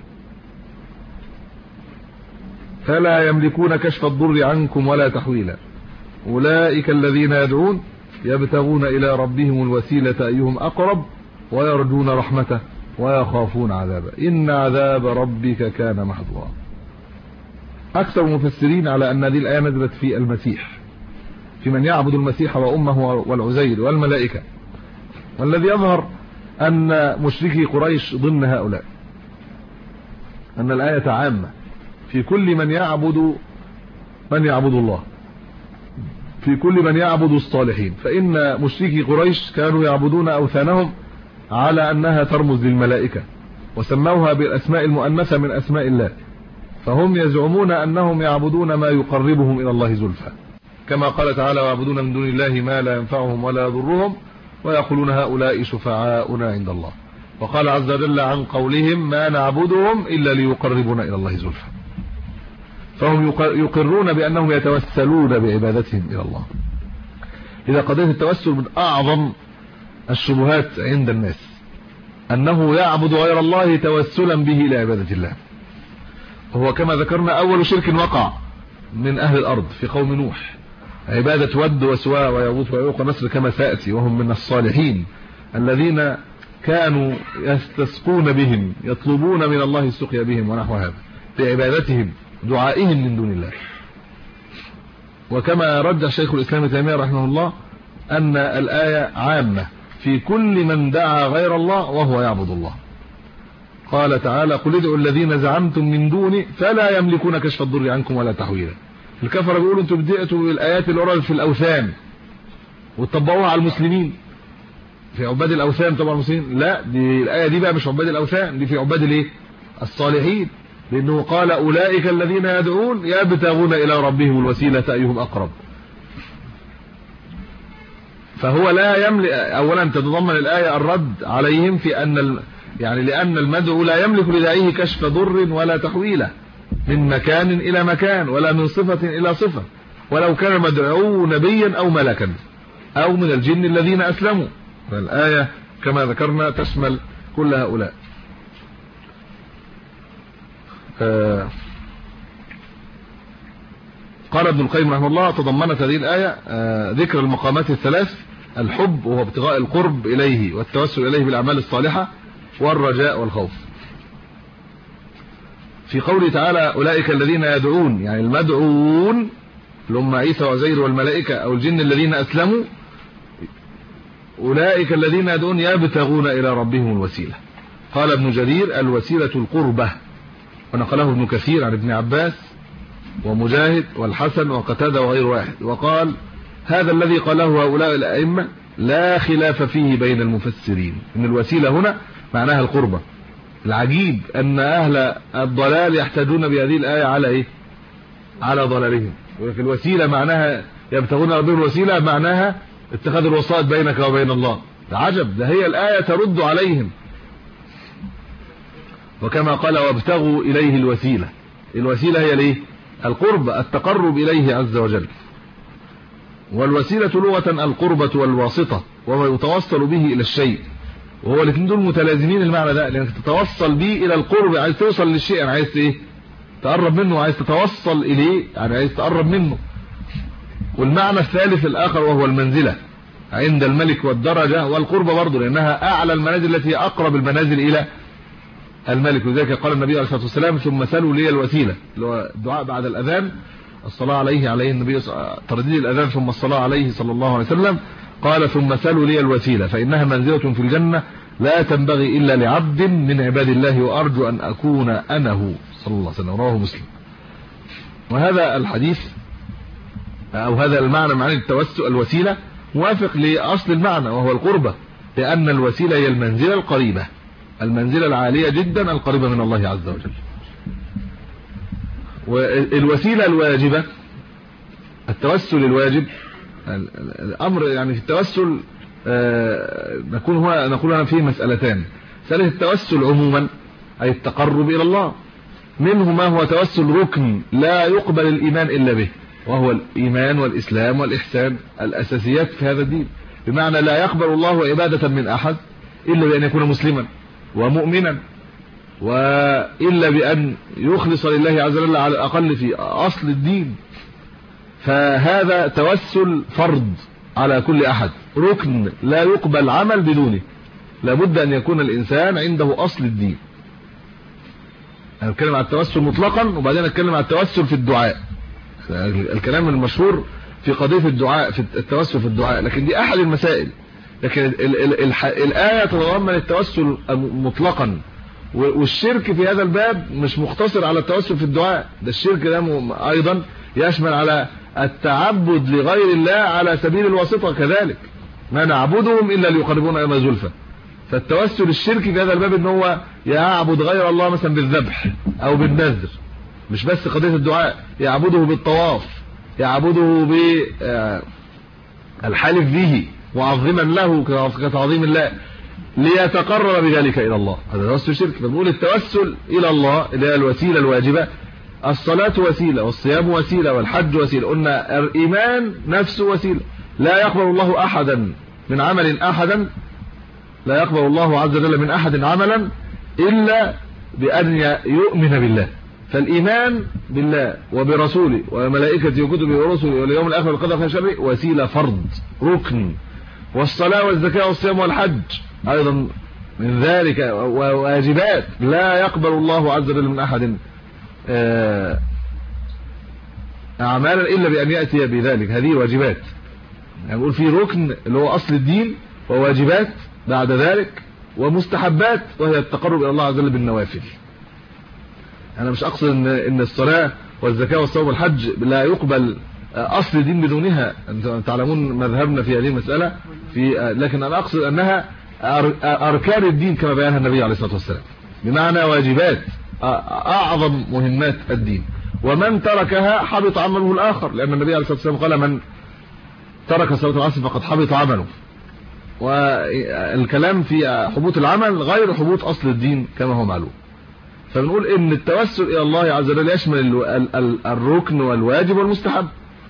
فلا يملكون كشف الضر عنكم ولا تحويلا أولئك الذين يدعون يبتغون إلى ربهم الوسيلة أيهم أقرب ويرجون رحمته ويخافون عذابه إن عذاب ربك كان محظورا. أكثر المفسرين على أن هذه الآية نزلت في المسيح، في من يعبد المسيح وأمه والعزير والملائكة، والذي يظهر أن مشركي قريش ضمن هؤلاء، أن الآية عامة في كل من يعبد الله، في كل من يعبد الصالحين. فإن مشركي قريش كانوا يعبدون أوثانهم على أنها ترمز للملائكة وسموها بالأسماء المؤنثة من أسماء الله، فهم يزعمون أنهم يعبدون ما يقربهم إلى الله زلفى، كما قال تعالى ويعبدون من دون الله ما لا ينفعهم ولا يضرهم ويقولون هؤلاء شفعاؤنا عند الله. وقال عز وجل عن قولهم ما نعبدهم إلا ليقربونا إلى الله زلفى، فهم يقرون بأنهم يتوسلون بعبادتهم إلى الله. إذا قضية التوسل من أعظم الشبهات عند الناس، أنه يعبد غير الله توسلا به إلى عبادة الله، وهو كما ذكرنا أول شرك وقع من أهل الأرض في قوم نوح، عبادة ود وسواع ويغوث ويعوق ونسر كما سيأتي، وهم من الصالحين الذين كانوا يستسقون بهم يطلبون من الله السقيا بهم ونحو هذا بعبادتهم دعائهم من دون الله. وكما رجح شيخ الإسلام ابن تيمية رحمه الله أن الآية عامة في كل من دعا غير الله وهو يعبد الله. قال تعالى قل ادعوا الذين زعمتم من دوني فلا يملكون كشف الضر عنكم ولا تحويلا. الكفر بيقولوا انتم بدأتوا بالآيات اللي وردت في الأوثان وتطبقوها على المسلمين في عباد الأوثان. طبعا المسلمين لا، دي الآية دي بقى مش عباد الأوثان، دي في عباد الايه؟ الصالحين، لأنه قال أولئك الذين يدعون يبتغون إلى ربهم الوسيلة أيهم أقرب. فهو لا يملك، أولا تتضمن الآية الرد عليهم في أن يعني لأن المدعو لا يملك لداعيه كشف ضر ولا تحويله من مكان إلى مكان ولا من صفة إلى صفة، ولو كان مدعو نبيا أو ملكا أو من الجن الذين أسلموا. فالآية كما ذكرنا تشمل كل هؤلاء. قال ابن القيم رحمه الله تضمنت هذه الآية ذكر المقامات الثلاث: الحب وهو ابتغاء القرب إليه والتوسل إليه بالأعمال الصالحة، والرجاء والخوف. في قوله تعالى أولئك الذين يدعون، يعني المدعون اللي هم عيسى وعزير والملائكة أو الجن الذين أسلموا، أولئك الذين يدعون يبتغون إلى ربهم الوسيلة. قال ابن جرير الوسيلة القربة، ونقله ابن كثير عن ابن عباس ومجاهد والحسن وقتادة وغير واحد. وقال هذا الذي قاله هؤلاء الأئمة لا خلاف فيه بين المفسرين، إن الوسيلة هنا معناها القربة. العجيب أن أهل الضلال يحتاجون بهذه الآية على إيه؟ على ضلالهم. وفي الوسيلة معناها يبتغون ربهم الوسيلة معناها اتخاذ الوسائط بينك وبين الله. عجب، ده هي الآية ترد عليهم. وكما قال وابتغوا إليه الوسيلة، الوسيلة هي الايه؟ القربة، التقرب إليه عز وجل. والوسيلة لغة القربة والواسطة، وما يتوصل به إلى الشيء، وهو الاثنين دول متلازمين المعنى ده، لأنك تتوصل به إلى القرب، عايز توصل للشيء، يعني عايز ايه؟ تقرب منه، عايز تتوصل إليه، يعني عايز تقرب منه. والمعنى الثالث الآخر وهو المنزلة عند الملك والدرجة والقربة برضه، لأنها أعلى المنازل التي أقرب المنازل إلى الملك. وذلك قال النبي عليه الصلاة والسلام ثم سلوا لي الوسيلة، اللي هو الدعاء بعد الأذان، الصلاة عليه النبي، ترديد الأذان ثم الصلاة عليه صلى الله عليه وسلم. قال ثم سلوا لي الوسيلة فإنها منزلة في الجنة لا تنبغي إلا لعبد من عباد الله وأرجو أن أكون أنه صلى الله عليه وسلم. رواه مسلم. وهذا الحديث أو هذا المعنى، معنى التوسل الوسيلة، موافق لأصل المعنى وهو القربة، لأن الوسيلة هي المنزلة القريبة، المنزلة العالية جدا القريبة من الله عز وجل. والوسيلة الواجبة، التوسل الواجب، الأمر يعني في التوسل نقول هنا فيه مسألتان. مسألة التوسل عموما أي التقرب إلى الله، منه ما هو توسل ركن لا يقبل الإيمان إلا به، وهو الإيمان والإسلام والإحسان، الأساسيات في هذا الدين. بمعنى لا يقبل الله عبادة من أحد إلا بأن يكون مسلما ومؤمنا، وإلا بأن يخلص لله عز وجل على الأقل في أصل الدين. فهذا توسل فرض على كل أحد، ركن لا يقبل عمل بدونه، لابد أن يكون الإنسان عنده أصل الدين. أنا أتكلم عن التوسل مطلقا وبعدين أتكلم عن التوسل في الدعاء. الكلام المشهور في قضية الدعاء، في التوسل في الدعاء، لكن دي أحد المسائل. لكن الآية تتضمن التوسل مطلقا، والشرك في هذا الباب مش مقتصر على التوسل في الدعاء، ده الشرك ده أيضا يشمل على التعبد لغير الله على سبيل الواسطة كذلك، ما نعبدهم إلا ليقربونا إلى زلفى. فالتوسل الشركي في هذا الباب ان هو يعبد غير الله مثلا بالذبح او بالنذر، مش بس قضية الدعاء، يعبده بالطواف، يعبده بالحلف به وعظما له كتعظيم الله ليتقرب بذلك الى الله. هذا توسل شرك. فبنقول التوسل الى الله اللي هي الوسيله الواجبه، الصلاه وسيله والصيام وسيله والحج وسيله، قلنا الايمان نفسه وسيله. لا يقبل الله احدا من عمل احدا، لا يقبل الله عز وجل من احد عملا الا بان يؤمن بالله. فالايمان بالله وبرسوله وملائكته وكتبه ورسله واليوم الاخر والقدر خير وشر وسيله فرض ركن. والصلاه والزكاه والصيام والحج ايضا من ذلك واجبات، لا يقبل الله عز وجل من احد اعمالا الا بان ياتي بذلك. هذه واجبات، يعني نقول في ركن اللي هو اصل الدين، وواجبات بعد ذلك، ومستحبات وهي التقرب الى الله عز وجل بالنوافل. انا مش اقصد ان الصلاه والزكاه والصوم والحج لا يقبل اصل الدين بدونها، انتم تعلمون مذهبنا في هذه المساله، لكن انا اقصد انها اركان الدين كما بيانها النبي عليه الصلاه والسلام، بمعنى واجبات اعظم مهمات الدين. ومن تركها حبط عمله الاخر، لان النبي عليه الصلاه والسلام قال من ترك صلاه العصر فقد حبط عمله. والكلام في حبوط العمل غير حبوط اصل الدين كما هو معلوم. فبنقول ان التوسل الى الله عز وجل يشمل الركن والواجب والمستحب،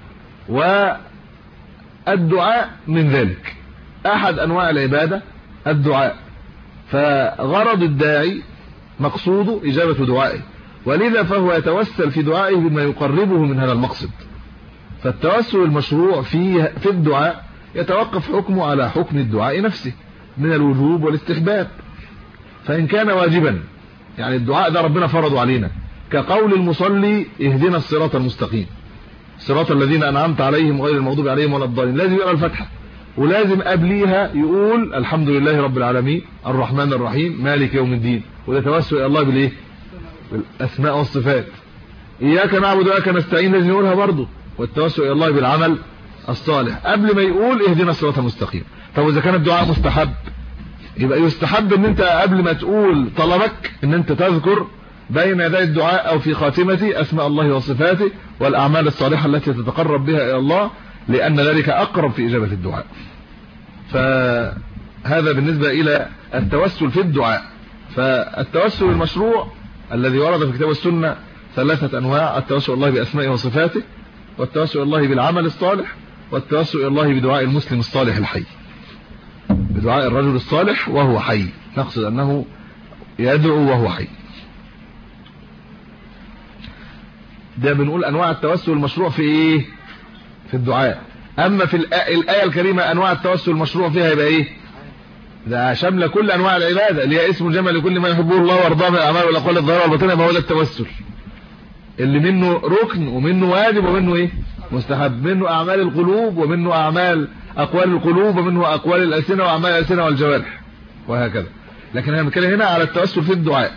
والدعاء من ذلك. احد انواع العباده الدعاء، فغرض الداعي مقصوده اجابه دعائه، ولذا فهو يتوسل في دعائه بما يقربه من هذا المقصد. فالتوسل المشروع في الدعاء يتوقف حكمه على حكم الدعاء نفسه من الوجوب والاستحباب. فإن كان واجبا، يعني الدعاء ده ربنا فرضه علينا، كقول المصلي اهدنا الصراط المستقيم صراط الذين أنعمت عليهم غير المغضوب عليهم ولا الضالين، لازم يقرأ الفاتحة، ولازم قبليها يقول الحمد لله رب العالمين الرحمن الرحيم مالك يوم الدين. وده توسل الى الله بالايه؟ بالاسماء والصفات. اياك نعبد واياك نستعين لازم يقولها برضه، والتوسل الى الله بالعمل الصالح قبل ما يقول اهدنا الصراط المستقيم. طب واذا كان الدعاء مستحب، يبقى يستحب ان انت قبل ما تقول طلبك ان انت تذكر بين يدي الدعاء او في خاتمته اسماء الله وصفاته والاعمال الصالحه التي تتقرب بها الى الله، لان ذلك اقرب في اجابه الدعاء. فهذا بالنسبه الى التوسل في الدعاء. فالتوسل المشروع الذي ورد في الكتاب والسنه ثلاثه انواع: التوسل الى الله باسمائه وصفاته، والتوسل الى الله بالعمل الصالح، والتوسل الى الله بدعاء المسلم الصالح الحي، بدعاء الرجل الصالح وهو حي، نقصد انه يدعو وهو حي. ده بنقول انواع التوسل المشروع في ايه؟ في الدعاء. اما في الايه الكريمه انواع التوسل المشروع فيها يبقى ايه؟ ده شامله كل انواع العباده، اللي هي اسم جمع لكل ما يحبه الله ويرضاه من الاعمال والاقوال الظاهره والباطنه. ما هو ده التوسل اللي منه ركن ومنه واجب ومنه ايه؟ مستحب، منه اعمال القلوب ومنه اعمال اقوال القلوب ومنه اقوال الالسنه واعمال الالسنه والجوارح وهكذا. لكن انا بتكلم هنا على التوسل في الدعاء.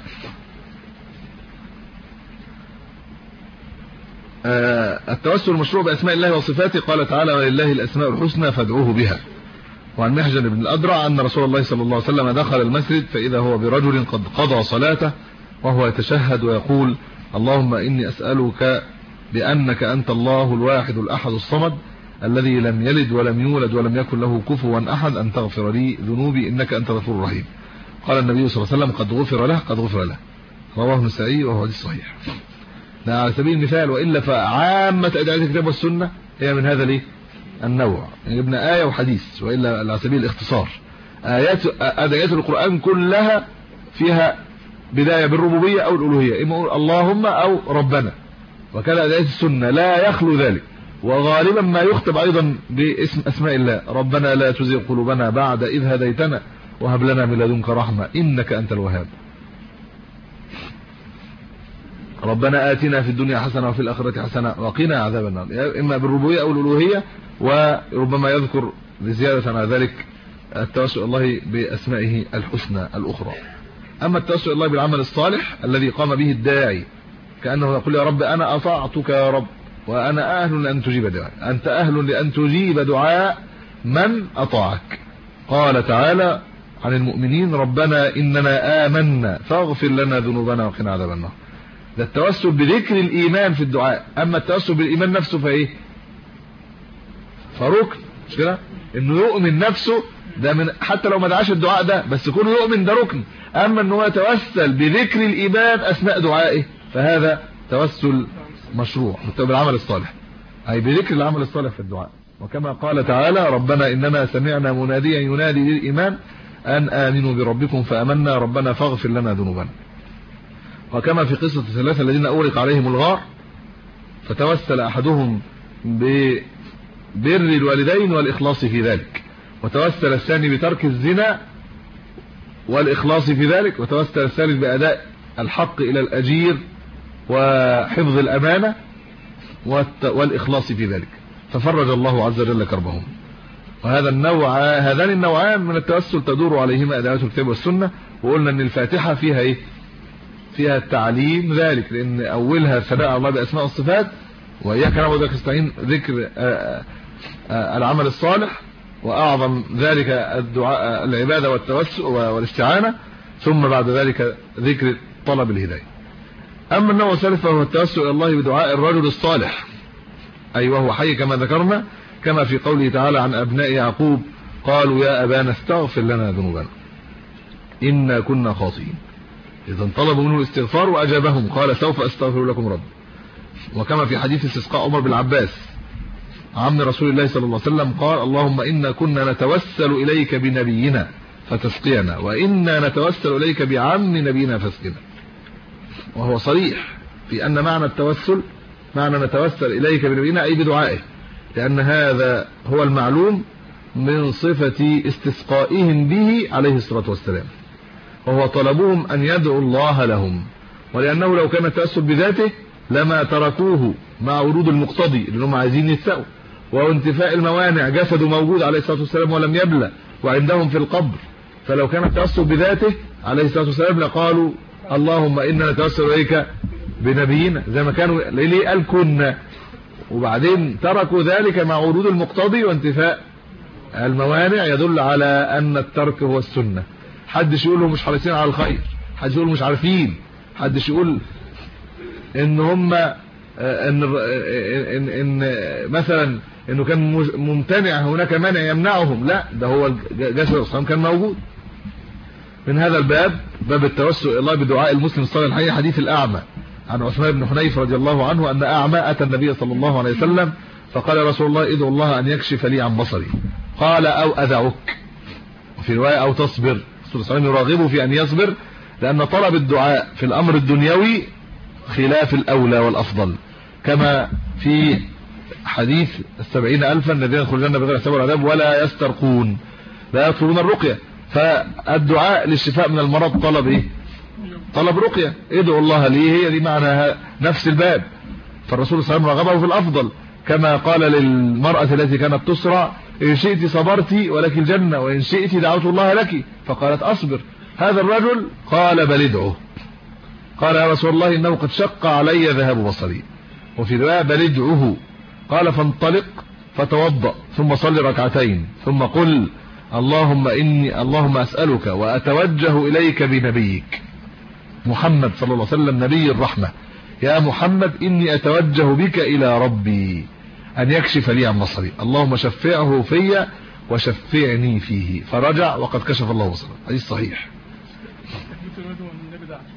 التوسل المشروع باسماء الله وصفاته، قال تعالى ولله الاسماء الحسنى فادعوه بها. وعن محجن بن الأدرع أن رسول الله صلى الله عليه وسلم دخل المسجد فإذا هو برجل قد قضى صلاته وهو يتشهد ويقول اللهم إني أسألك بأنك أنت الله الواحد الأحد الصمد الذي لم يلد ولم يولد ولم يكن له كفوا أحد أن تغفر لي ذنوبي إنك أنت الغفور الرحيم. قال النبي صلى الله عليه وسلم قد غفر له قد غفر له، رواه النسائي وهو حديث صحيح. ده على سبيل المثال، وإلا فعامة أدعية الكتاب والسنة هي من هذا ليه؟ النوع، جبنا آية وحديث وإلا على سبيل الاختصار. آيات القرآن كلها فيها بداية بالربوبية أو الألوهية، إما أقول اللهم أو ربنا، وكذا آيات السنة لا يخلو ذلك، وغالبا ما يختم أيضا باسم أسماء الله، ربنا لا تزغ قلوبنا بعد إذ هديتنا وهب لنا من لدنك رحمة إنك أنت الوهاب، ربنا آتنا في الدنيا حسنة وفي الآخرة حسنة وقنا عذاب النار، إما بالربوبية أو الألوهية. وربما يذكر لزيادة على ذلك التوسل الله بأسمائه الحسنى الأخرى. أما التوسل الله بالعمل الصالح الذي قام به الداعي، كأنه يقول يا رب أنا أطعتك يا رب وأنا أهل لأن تجيب دعاء، أنت أهل لأن تجيب دعاء من أطاعك. قال تعالى عن المؤمنين ربنا إننا آمنا فاغفر لنا ذنوبنا وقنا عذاب النار. ده التوسل بذكر الإيمان في الدعاء. أما التوسل بالإيمان نفسه فإيه؟ فركن، مش كده؟ إنه يؤمن نفسه ده من، حتى لو ما دعاش الدعاء ده بس كونه يؤمن ده ركن. أما إنه يتوسل بذكر الإيمان أثناء دعائه فهذا توسل مشروع بالعمل الصالح، أي بذكر العمل الصالح في الدعاء. وكما قال تعالى ربنا إننا سمعنا مناديا ينادي للإيمان أن آمنوا بربكم فآمنا ربنا فاغفر لنا ذنوبنا. وكما في قصة الثلاثة الذين أورق عليهم الغار فتوسل أحدهم ببر الوالدين والإخلاص في ذلك، وتوسل الثاني بترك الزنا والإخلاص في ذلك، وتوسل الثالث بأداء الحق إلى الأجير وحفظ الأمانة والإخلاص في ذلك، ففرج الله عز وجل كربهم. وهذا النوع، هذان النوعان من التوسل تدور عليهما أدعاءات الكتاب والسنة. وقلنا أن الفاتحة فيها إيه؟ فيها التعليم ذلك، لأن أولها ثناء على الله بأسماء والصفات، وإياك نعبد وإياك نستعين ذكر العمل الصالح، وأعظم ذلك الدعاء العبادة والتوسل والاستعانة، ثم بعد ذلك ذكر طلب الهداية. أما النوع الثالث فهو التوسل إلى الله بدعاء الرجل الصالح، أي وهو حي كما ذكرنا، كما في قوله تعالى عن أبناء يعقوب قالوا يا أبانا استغفر لنا ذنوبنا إنا كنا خاطئين. إذا طلبوا منه الاستغفار وأجابهم قال سوف أستغفر لكم رب. وكما في حديث استسقاء عمر بن العباس عم رسول الله صلى الله عليه وسلم قال اللهم إنا كنا نتوسل إليك بنبينا فتسقينا، وإنا نتوسل إليك بعم نبينا فاسقنا. وهو صريح في أن معنى التوسل معنى نتوسل إليك بنبينا أي بدعائه، لأن هذا هو المعلوم من صفة استسقائهم به عليه الصلاة والسلام، وهو طلبهم أن يدعوا الله لهم. ولأنه لو كان التوسل بذاته لما تركوه مع ورود المقتضي لأنهم عايزين يتسقوا، وانتفاء الموانع، جسده موجود عليه الصلاة والسلام ولم يبلى وعندهم في القبر، فلو كان التوسل بذاته عليه الصلاة والسلام لقالوا اللهم إنا نتوسل إليك بنبينا، زي ما كانوا ليه قال كنا، وبعدين تركوا ذلك مع ورود المقتضي وانتفاء الموانع، يدل على أن الترك هو السنة. حدش يقول مش حريصين على الخير، حدش يقول مش عارفين، حدش يقول ان هم ان مثلا انه كان ممتنع، هناك مانع يمنعهم، لا ده هو جسد الصيام كان موجود. من هذا الباب، باب التوسل الى الله بدعاء المسلم الصالح الحي، حديث الأعمى عن عثمان بن حنيف رضي الله عنه أن أعمى أتى النبي صلى الله عليه وسلم فقال يا رسول الله ادعو الله أن يكشف لي عن بصري، قال أو أدعك، وفي رواية أو تصبر. صلى الله عليه وسلم يراغبه في أن يصبر، لأن طلب الدعاء في الأمر الدنيوي خلاف الأولى والأفضل، كما في حديث 70,000 الذين يدخلون الجنة بغير حساب ولا عذاب ولا يسترقون، لا يطلبون الرقية. فالدعاء للشفاء من المرض طلب ايه؟ طلب رقية، ادعوا الله لي، هي دي معناها نفس الباب. فالرسول صلى الله عليه وسلم رغبه في الأفضل، كما قال للمرأة التي كانت تسرع إن شئت صبرت ولك الجنة وإن شئت دعوت الله لك، فقالت أصبر. هذا الرجل قال بل ادعوه، قال يا رسول الله إنه قد شق علي ذهاب بصري، وفي رواية بل ادعوه، قال فانطلق فتوضأ ثم صل ركعتين ثم قل اللهم أسألك وأتوجه إليك بنبيك محمد صلى الله عليه وسلم نبي الرحمة، يا محمد إني أتوجه بك إلى ربي أن يكشف لي عن بصري، اللهم شفعه في وشفعني فيه، فرجع وقد كشف الله بصره. حديث صحيح.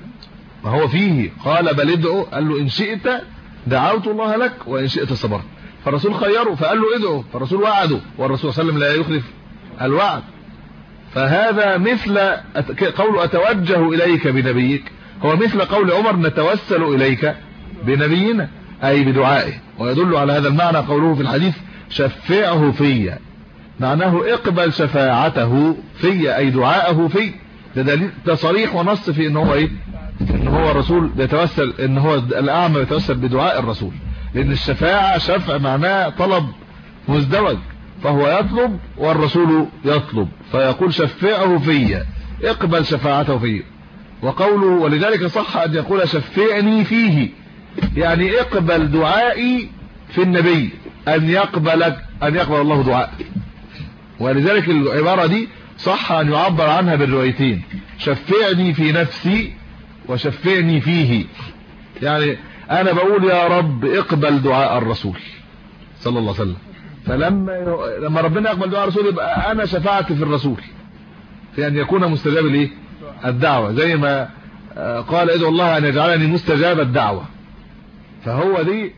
ما هو فيه قال بل ادعو، قال له إن شئت دعوت الله لك وإن شئت صبرت، فالرسول خيره فقال له ادعو، فالرسول وعده، والرسول صلى الله عليه وسلم لا يخلف الوعد. فهذا مثل قول اتوجه اليك بنبيك، هو مثل قول عمر نتوسل اليك بنبينا، اي بدعائه. ويدل على هذا المعنى قوله في الحديث شفعه في، معناه اقبل شفاعته في، اي دعاءه في. ده دليل تصريح ونص في ان هو ايه، ان هو الرسول بيتوسل، ان هو الاعمى يتوسل بدعاء الرسول، لان الشفاعه شفع معناه طلب مزدوج، فهو يطلب والرسول يطلب، فيقول شفعه في، اقبل شفاعته في. وقوله ولذلك صح ان يقول شفعني فيه، يعني اقبل دعائي في النبي، ان يقبل الله دعاء. ولذلك العباره دي صح ان يعبر عنها بالروايتين، شفعني في نفسي وشفعني فيه. يعني انا بقول يا رب اقبل دعاء الرسول صلى الله عليه وسلم، فلما ربنا يقبل دعاء الرسول يبقى انا شفعت في الرسول في ان يكون مستجاب الايه، الدعوه، زي ما قال ادعو الله ان يجعلني مستجاب الدعوه. فهو دي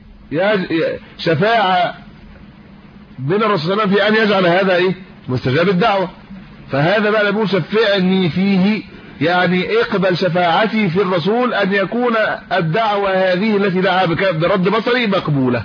شفاعه بين الرسول صلى الله عليه وسلم في ان يجعل هذا ايه، مستجاب الدعوه. فهذا بقى بيقول شفعني فيه، يعني اقبل شفاعتي في الرسول ان يكون الدعوه هذه التي دعا برد بصري مقبوله.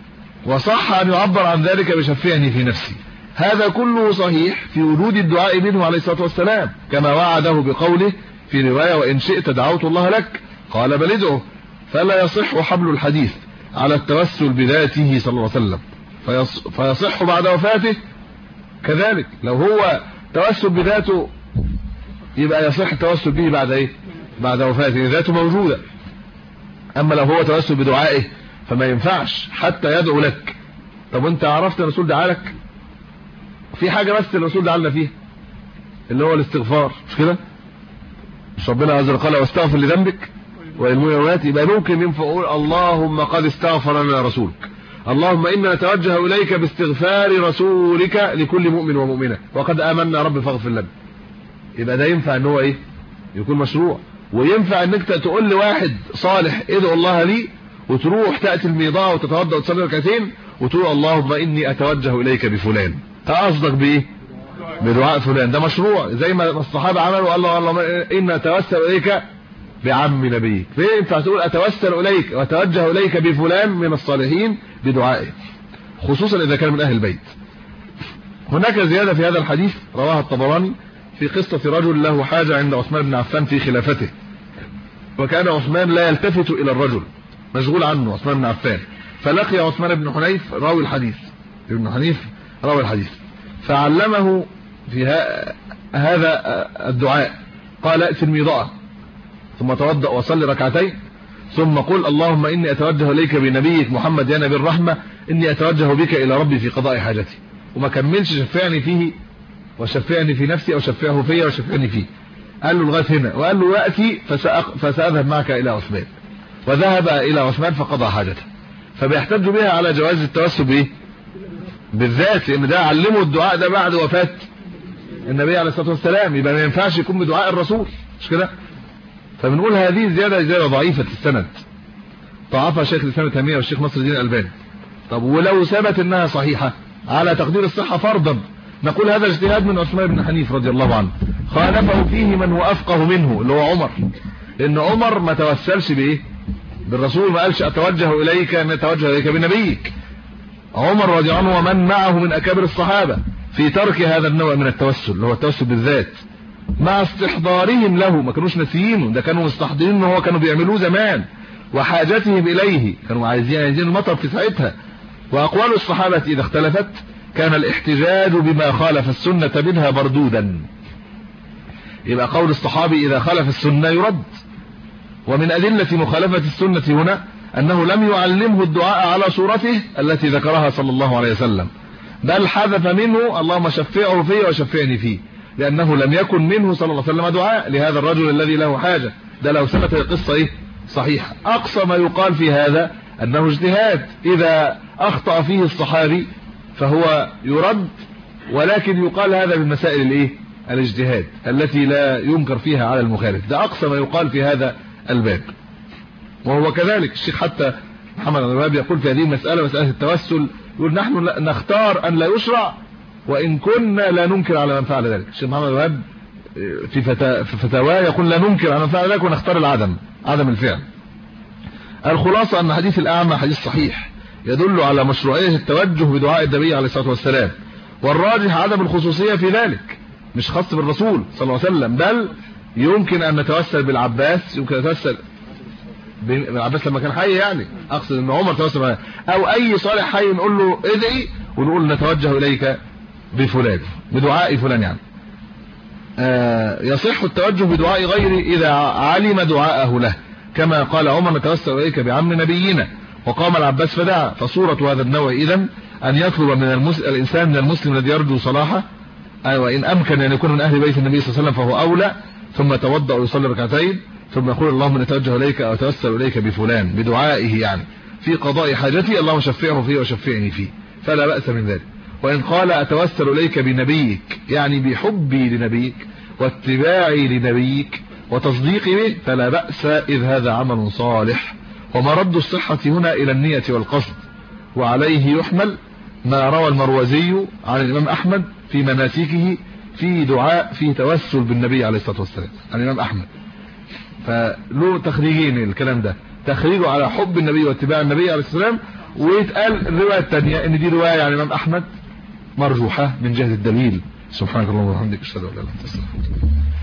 وصح ان يعبر عن ذلك بشفعني في نفسي. هذا كله صحيح في وجود الدعاء منه عليه الصلاه والسلام، كما وعده بقوله في روايه وان شئت دعوت الله لك، قال بل ادعه. فلا يصح حمل الحديث على التوسل بذاته صلى الله عليه وسلم، فيصح بعد وفاته كذلك. لو هو توسل بذاته يبقى يصح التوسل به بعد ايه، بعد وفاته، ذاته موجوده. اما لو هو توسل بدعائه فما ينفعش حتى يدعو لك. طب انت عرفت الرسول دعا لك؟ في حاجه بس الرسول دعا لنا فيها اللي هو الاستغفار، مش كده؟ مش ربنا عز وجل قال واستغفر لذنبك والمؤمنات؟ يبقى ممكن ينفع اقول اللهم قد استغفر لنا رسولك، اللهم انا نتوجه اليك باستغفار رسولك لكل مؤمن ومؤمنه وقد امنا رب فاغفر لنا. يبقى ده ينفع ان هو ايه، يكون مشروع. وينفع انك تقول لواحد صالح ادعو الله لي، وتروح تاتي الميضاء وتتوضا وتصلي ركعتين وتقول اللهم اني اتوجه اليك بفلان، قصدك بايه، بدعاء فلان. ده مشروع زي ما الصحابه عملوا، اللهم انا نتوسل اليك بعم نبيك. فينفع تقول اتوسل اليك واتوجه اليك بفلان من الصالحين بدعائه، خصوصا اذا كان من اهل البيت. هناك زياده في هذا الحديث رواها الطبراني في قصه رجل له حاجه عند عثمان بن عفان في خلافته، وكان عثمان لا يلتفت الى الرجل، مشغول عنه عثمان بن عفان. فلقي عثمان بن حنيف راوي الحديث، ابن حنيف راوي الحديث، فعلمه في هذا الدعاء، قال ائت الميضاء ثم توضأ وصلي ركعتين ثم قل اللهم اني اتوجه اليك بنبيك محمد يا نبي الرحمه، اني اتوجه بك الى ربي في قضاء حاجتي. وما كملش شفعني فيه وشفعني في نفسي او شفعه فيا وشفعني فيه، قال له لغايه هنا، وقال له ياتي فساذهب معك الى عثمان. وذهب الى عثمان فقضى حاجته. فبيحتج بها على جواز التوسل بايه، بالذات، لان ده علمه الدعاء ده بعد وفاه النبي عليه الصلاه والسلام، يبقى ما ينفعش يكون بدعاء الرسول، مش كده؟ فبنقول هذه زياده ضعيفه السند، ضعفها شيخ الاسلام ابن تيميه والشيخ نصر الدين الالباني. طب ولو ثبت انها صحيحه على تقدير الصحه فرضا، نقول هذا اجتهاد من عثمان بن حنيف رضي الله عنه، خالفه فيه من هو افقه منه اللي هو عمر، لان عمر ما توسلش بايه، بالرسول، ما قالش اتوجه اليك ان اتوجه اليك بنبيك. عمر رضي الله عنه ومن معه من اكابر الصحابه في ترك هذا النوع من التوسل اللي هو التوسل بالذات، مع استحضارهم له، ما كانوش ناسيينه، ده كانوا مستحضرين وهو كانوا بيعملوه زمان، وحاجتهم اليه، كانوا عايزين المطر في ساعتها. واقوال الصحابه اذا اختلفت كان الاحتجاج بما خالف السنه منها مردودا. يبقى قول الصحابي اذا خالف السنه يرد. ومن ادله مخالفه السنه هنا انه لم يعلمه الدعاء على صورته التي ذكرها صلى الله عليه وسلم، بل حذف منه اللهم شفعه فيه وشفعني فيه، لانه لم يكن منه صلى الله عليه وسلم دعاء لهذا الرجل الذي له حاجه. ده لو ثبت القصه ايه، صحيحه. اقصى ما يقال في هذا انه اجتهاد، اذا اخطا فيه الصحابي فهو يرد، ولكن يقال هذا من مسائل الايه، الاجتهاد التي لا ينكر فيها على المخالف. ده اقصى ما يقال في هذا الباب. وهو كذلك الشيخ حتى محمد الوهاب يقول في هذه المساله، مساله التوسل يقول نحن نختار ان لا يشرع وان كنا لا ننكر على من فعل ذلك. الشيخ محمد الوهاب في فتاوى يقول لا ننكر على من فعل ذلك ونختار عدم الفعل. الخلاصه ان حديث الاعمى حديث صحيح يدل على مشروعيه التوجه بدعاء النبي عليه الصلاه والسلام، والراجح عدم الخصوصيه في ذلك، مش خاص بالرسول صلى الله عليه وسلم، بل يمكن ان نتوسل بالعباس، يمكن نتوسل بالعباس لما كان حي، يعني اقصد ان عمر توسل معاه، او اي صالح حي نقول له ادعي ونقول نتوجه اليك بفلان بدعاء فلان. يعني يصح التوجه بدعاء غيره اذا علم دعاءه له، كما قال عمر نتوسل اليك بعم نبينا، وقام العباس فدعا. فصوره هذا النوع اذن ان يطلب من الانسان من المسلم الذي يرجو صلاحه، وان امكن ان يكون من اهل بيت النبي صلى الله عليه وسلم فهو اولى، ثم يتوضا ويصلي ركعتين ثم يقول اللهم نتوجه اليك او اتوسل اليك بفلان بدعائه، يعني في قضاء حاجتي اللهم شفعه فيه وشفعني فيه، فلا باس من ذلك. وان قال اتوسل اليك بنبيك، يعني بحبي لنبيك واتباعي لنبيك وتصديقي به، فلا باس اذ هذا عمل صالح. ومرد الصحه هنا الى النيه والقصد، وعليه يحمل ما روى المروزي عن الامام احمد في مناسكه في دعاء في توسل بالنبي عليه الصلاه والسلام عن الامام احمد. فله تخريجين الكلام ده، تخريجه على حب النبي واتباع النبي عليه الصلاه والسلام، ويتقال الروايه الثانيه ان دي روايه عن الامام احمد مرجوحه من جهه الدليل. سبحانك اللهم وبحمدك اشهد ان لا اله الا انت استغفرك.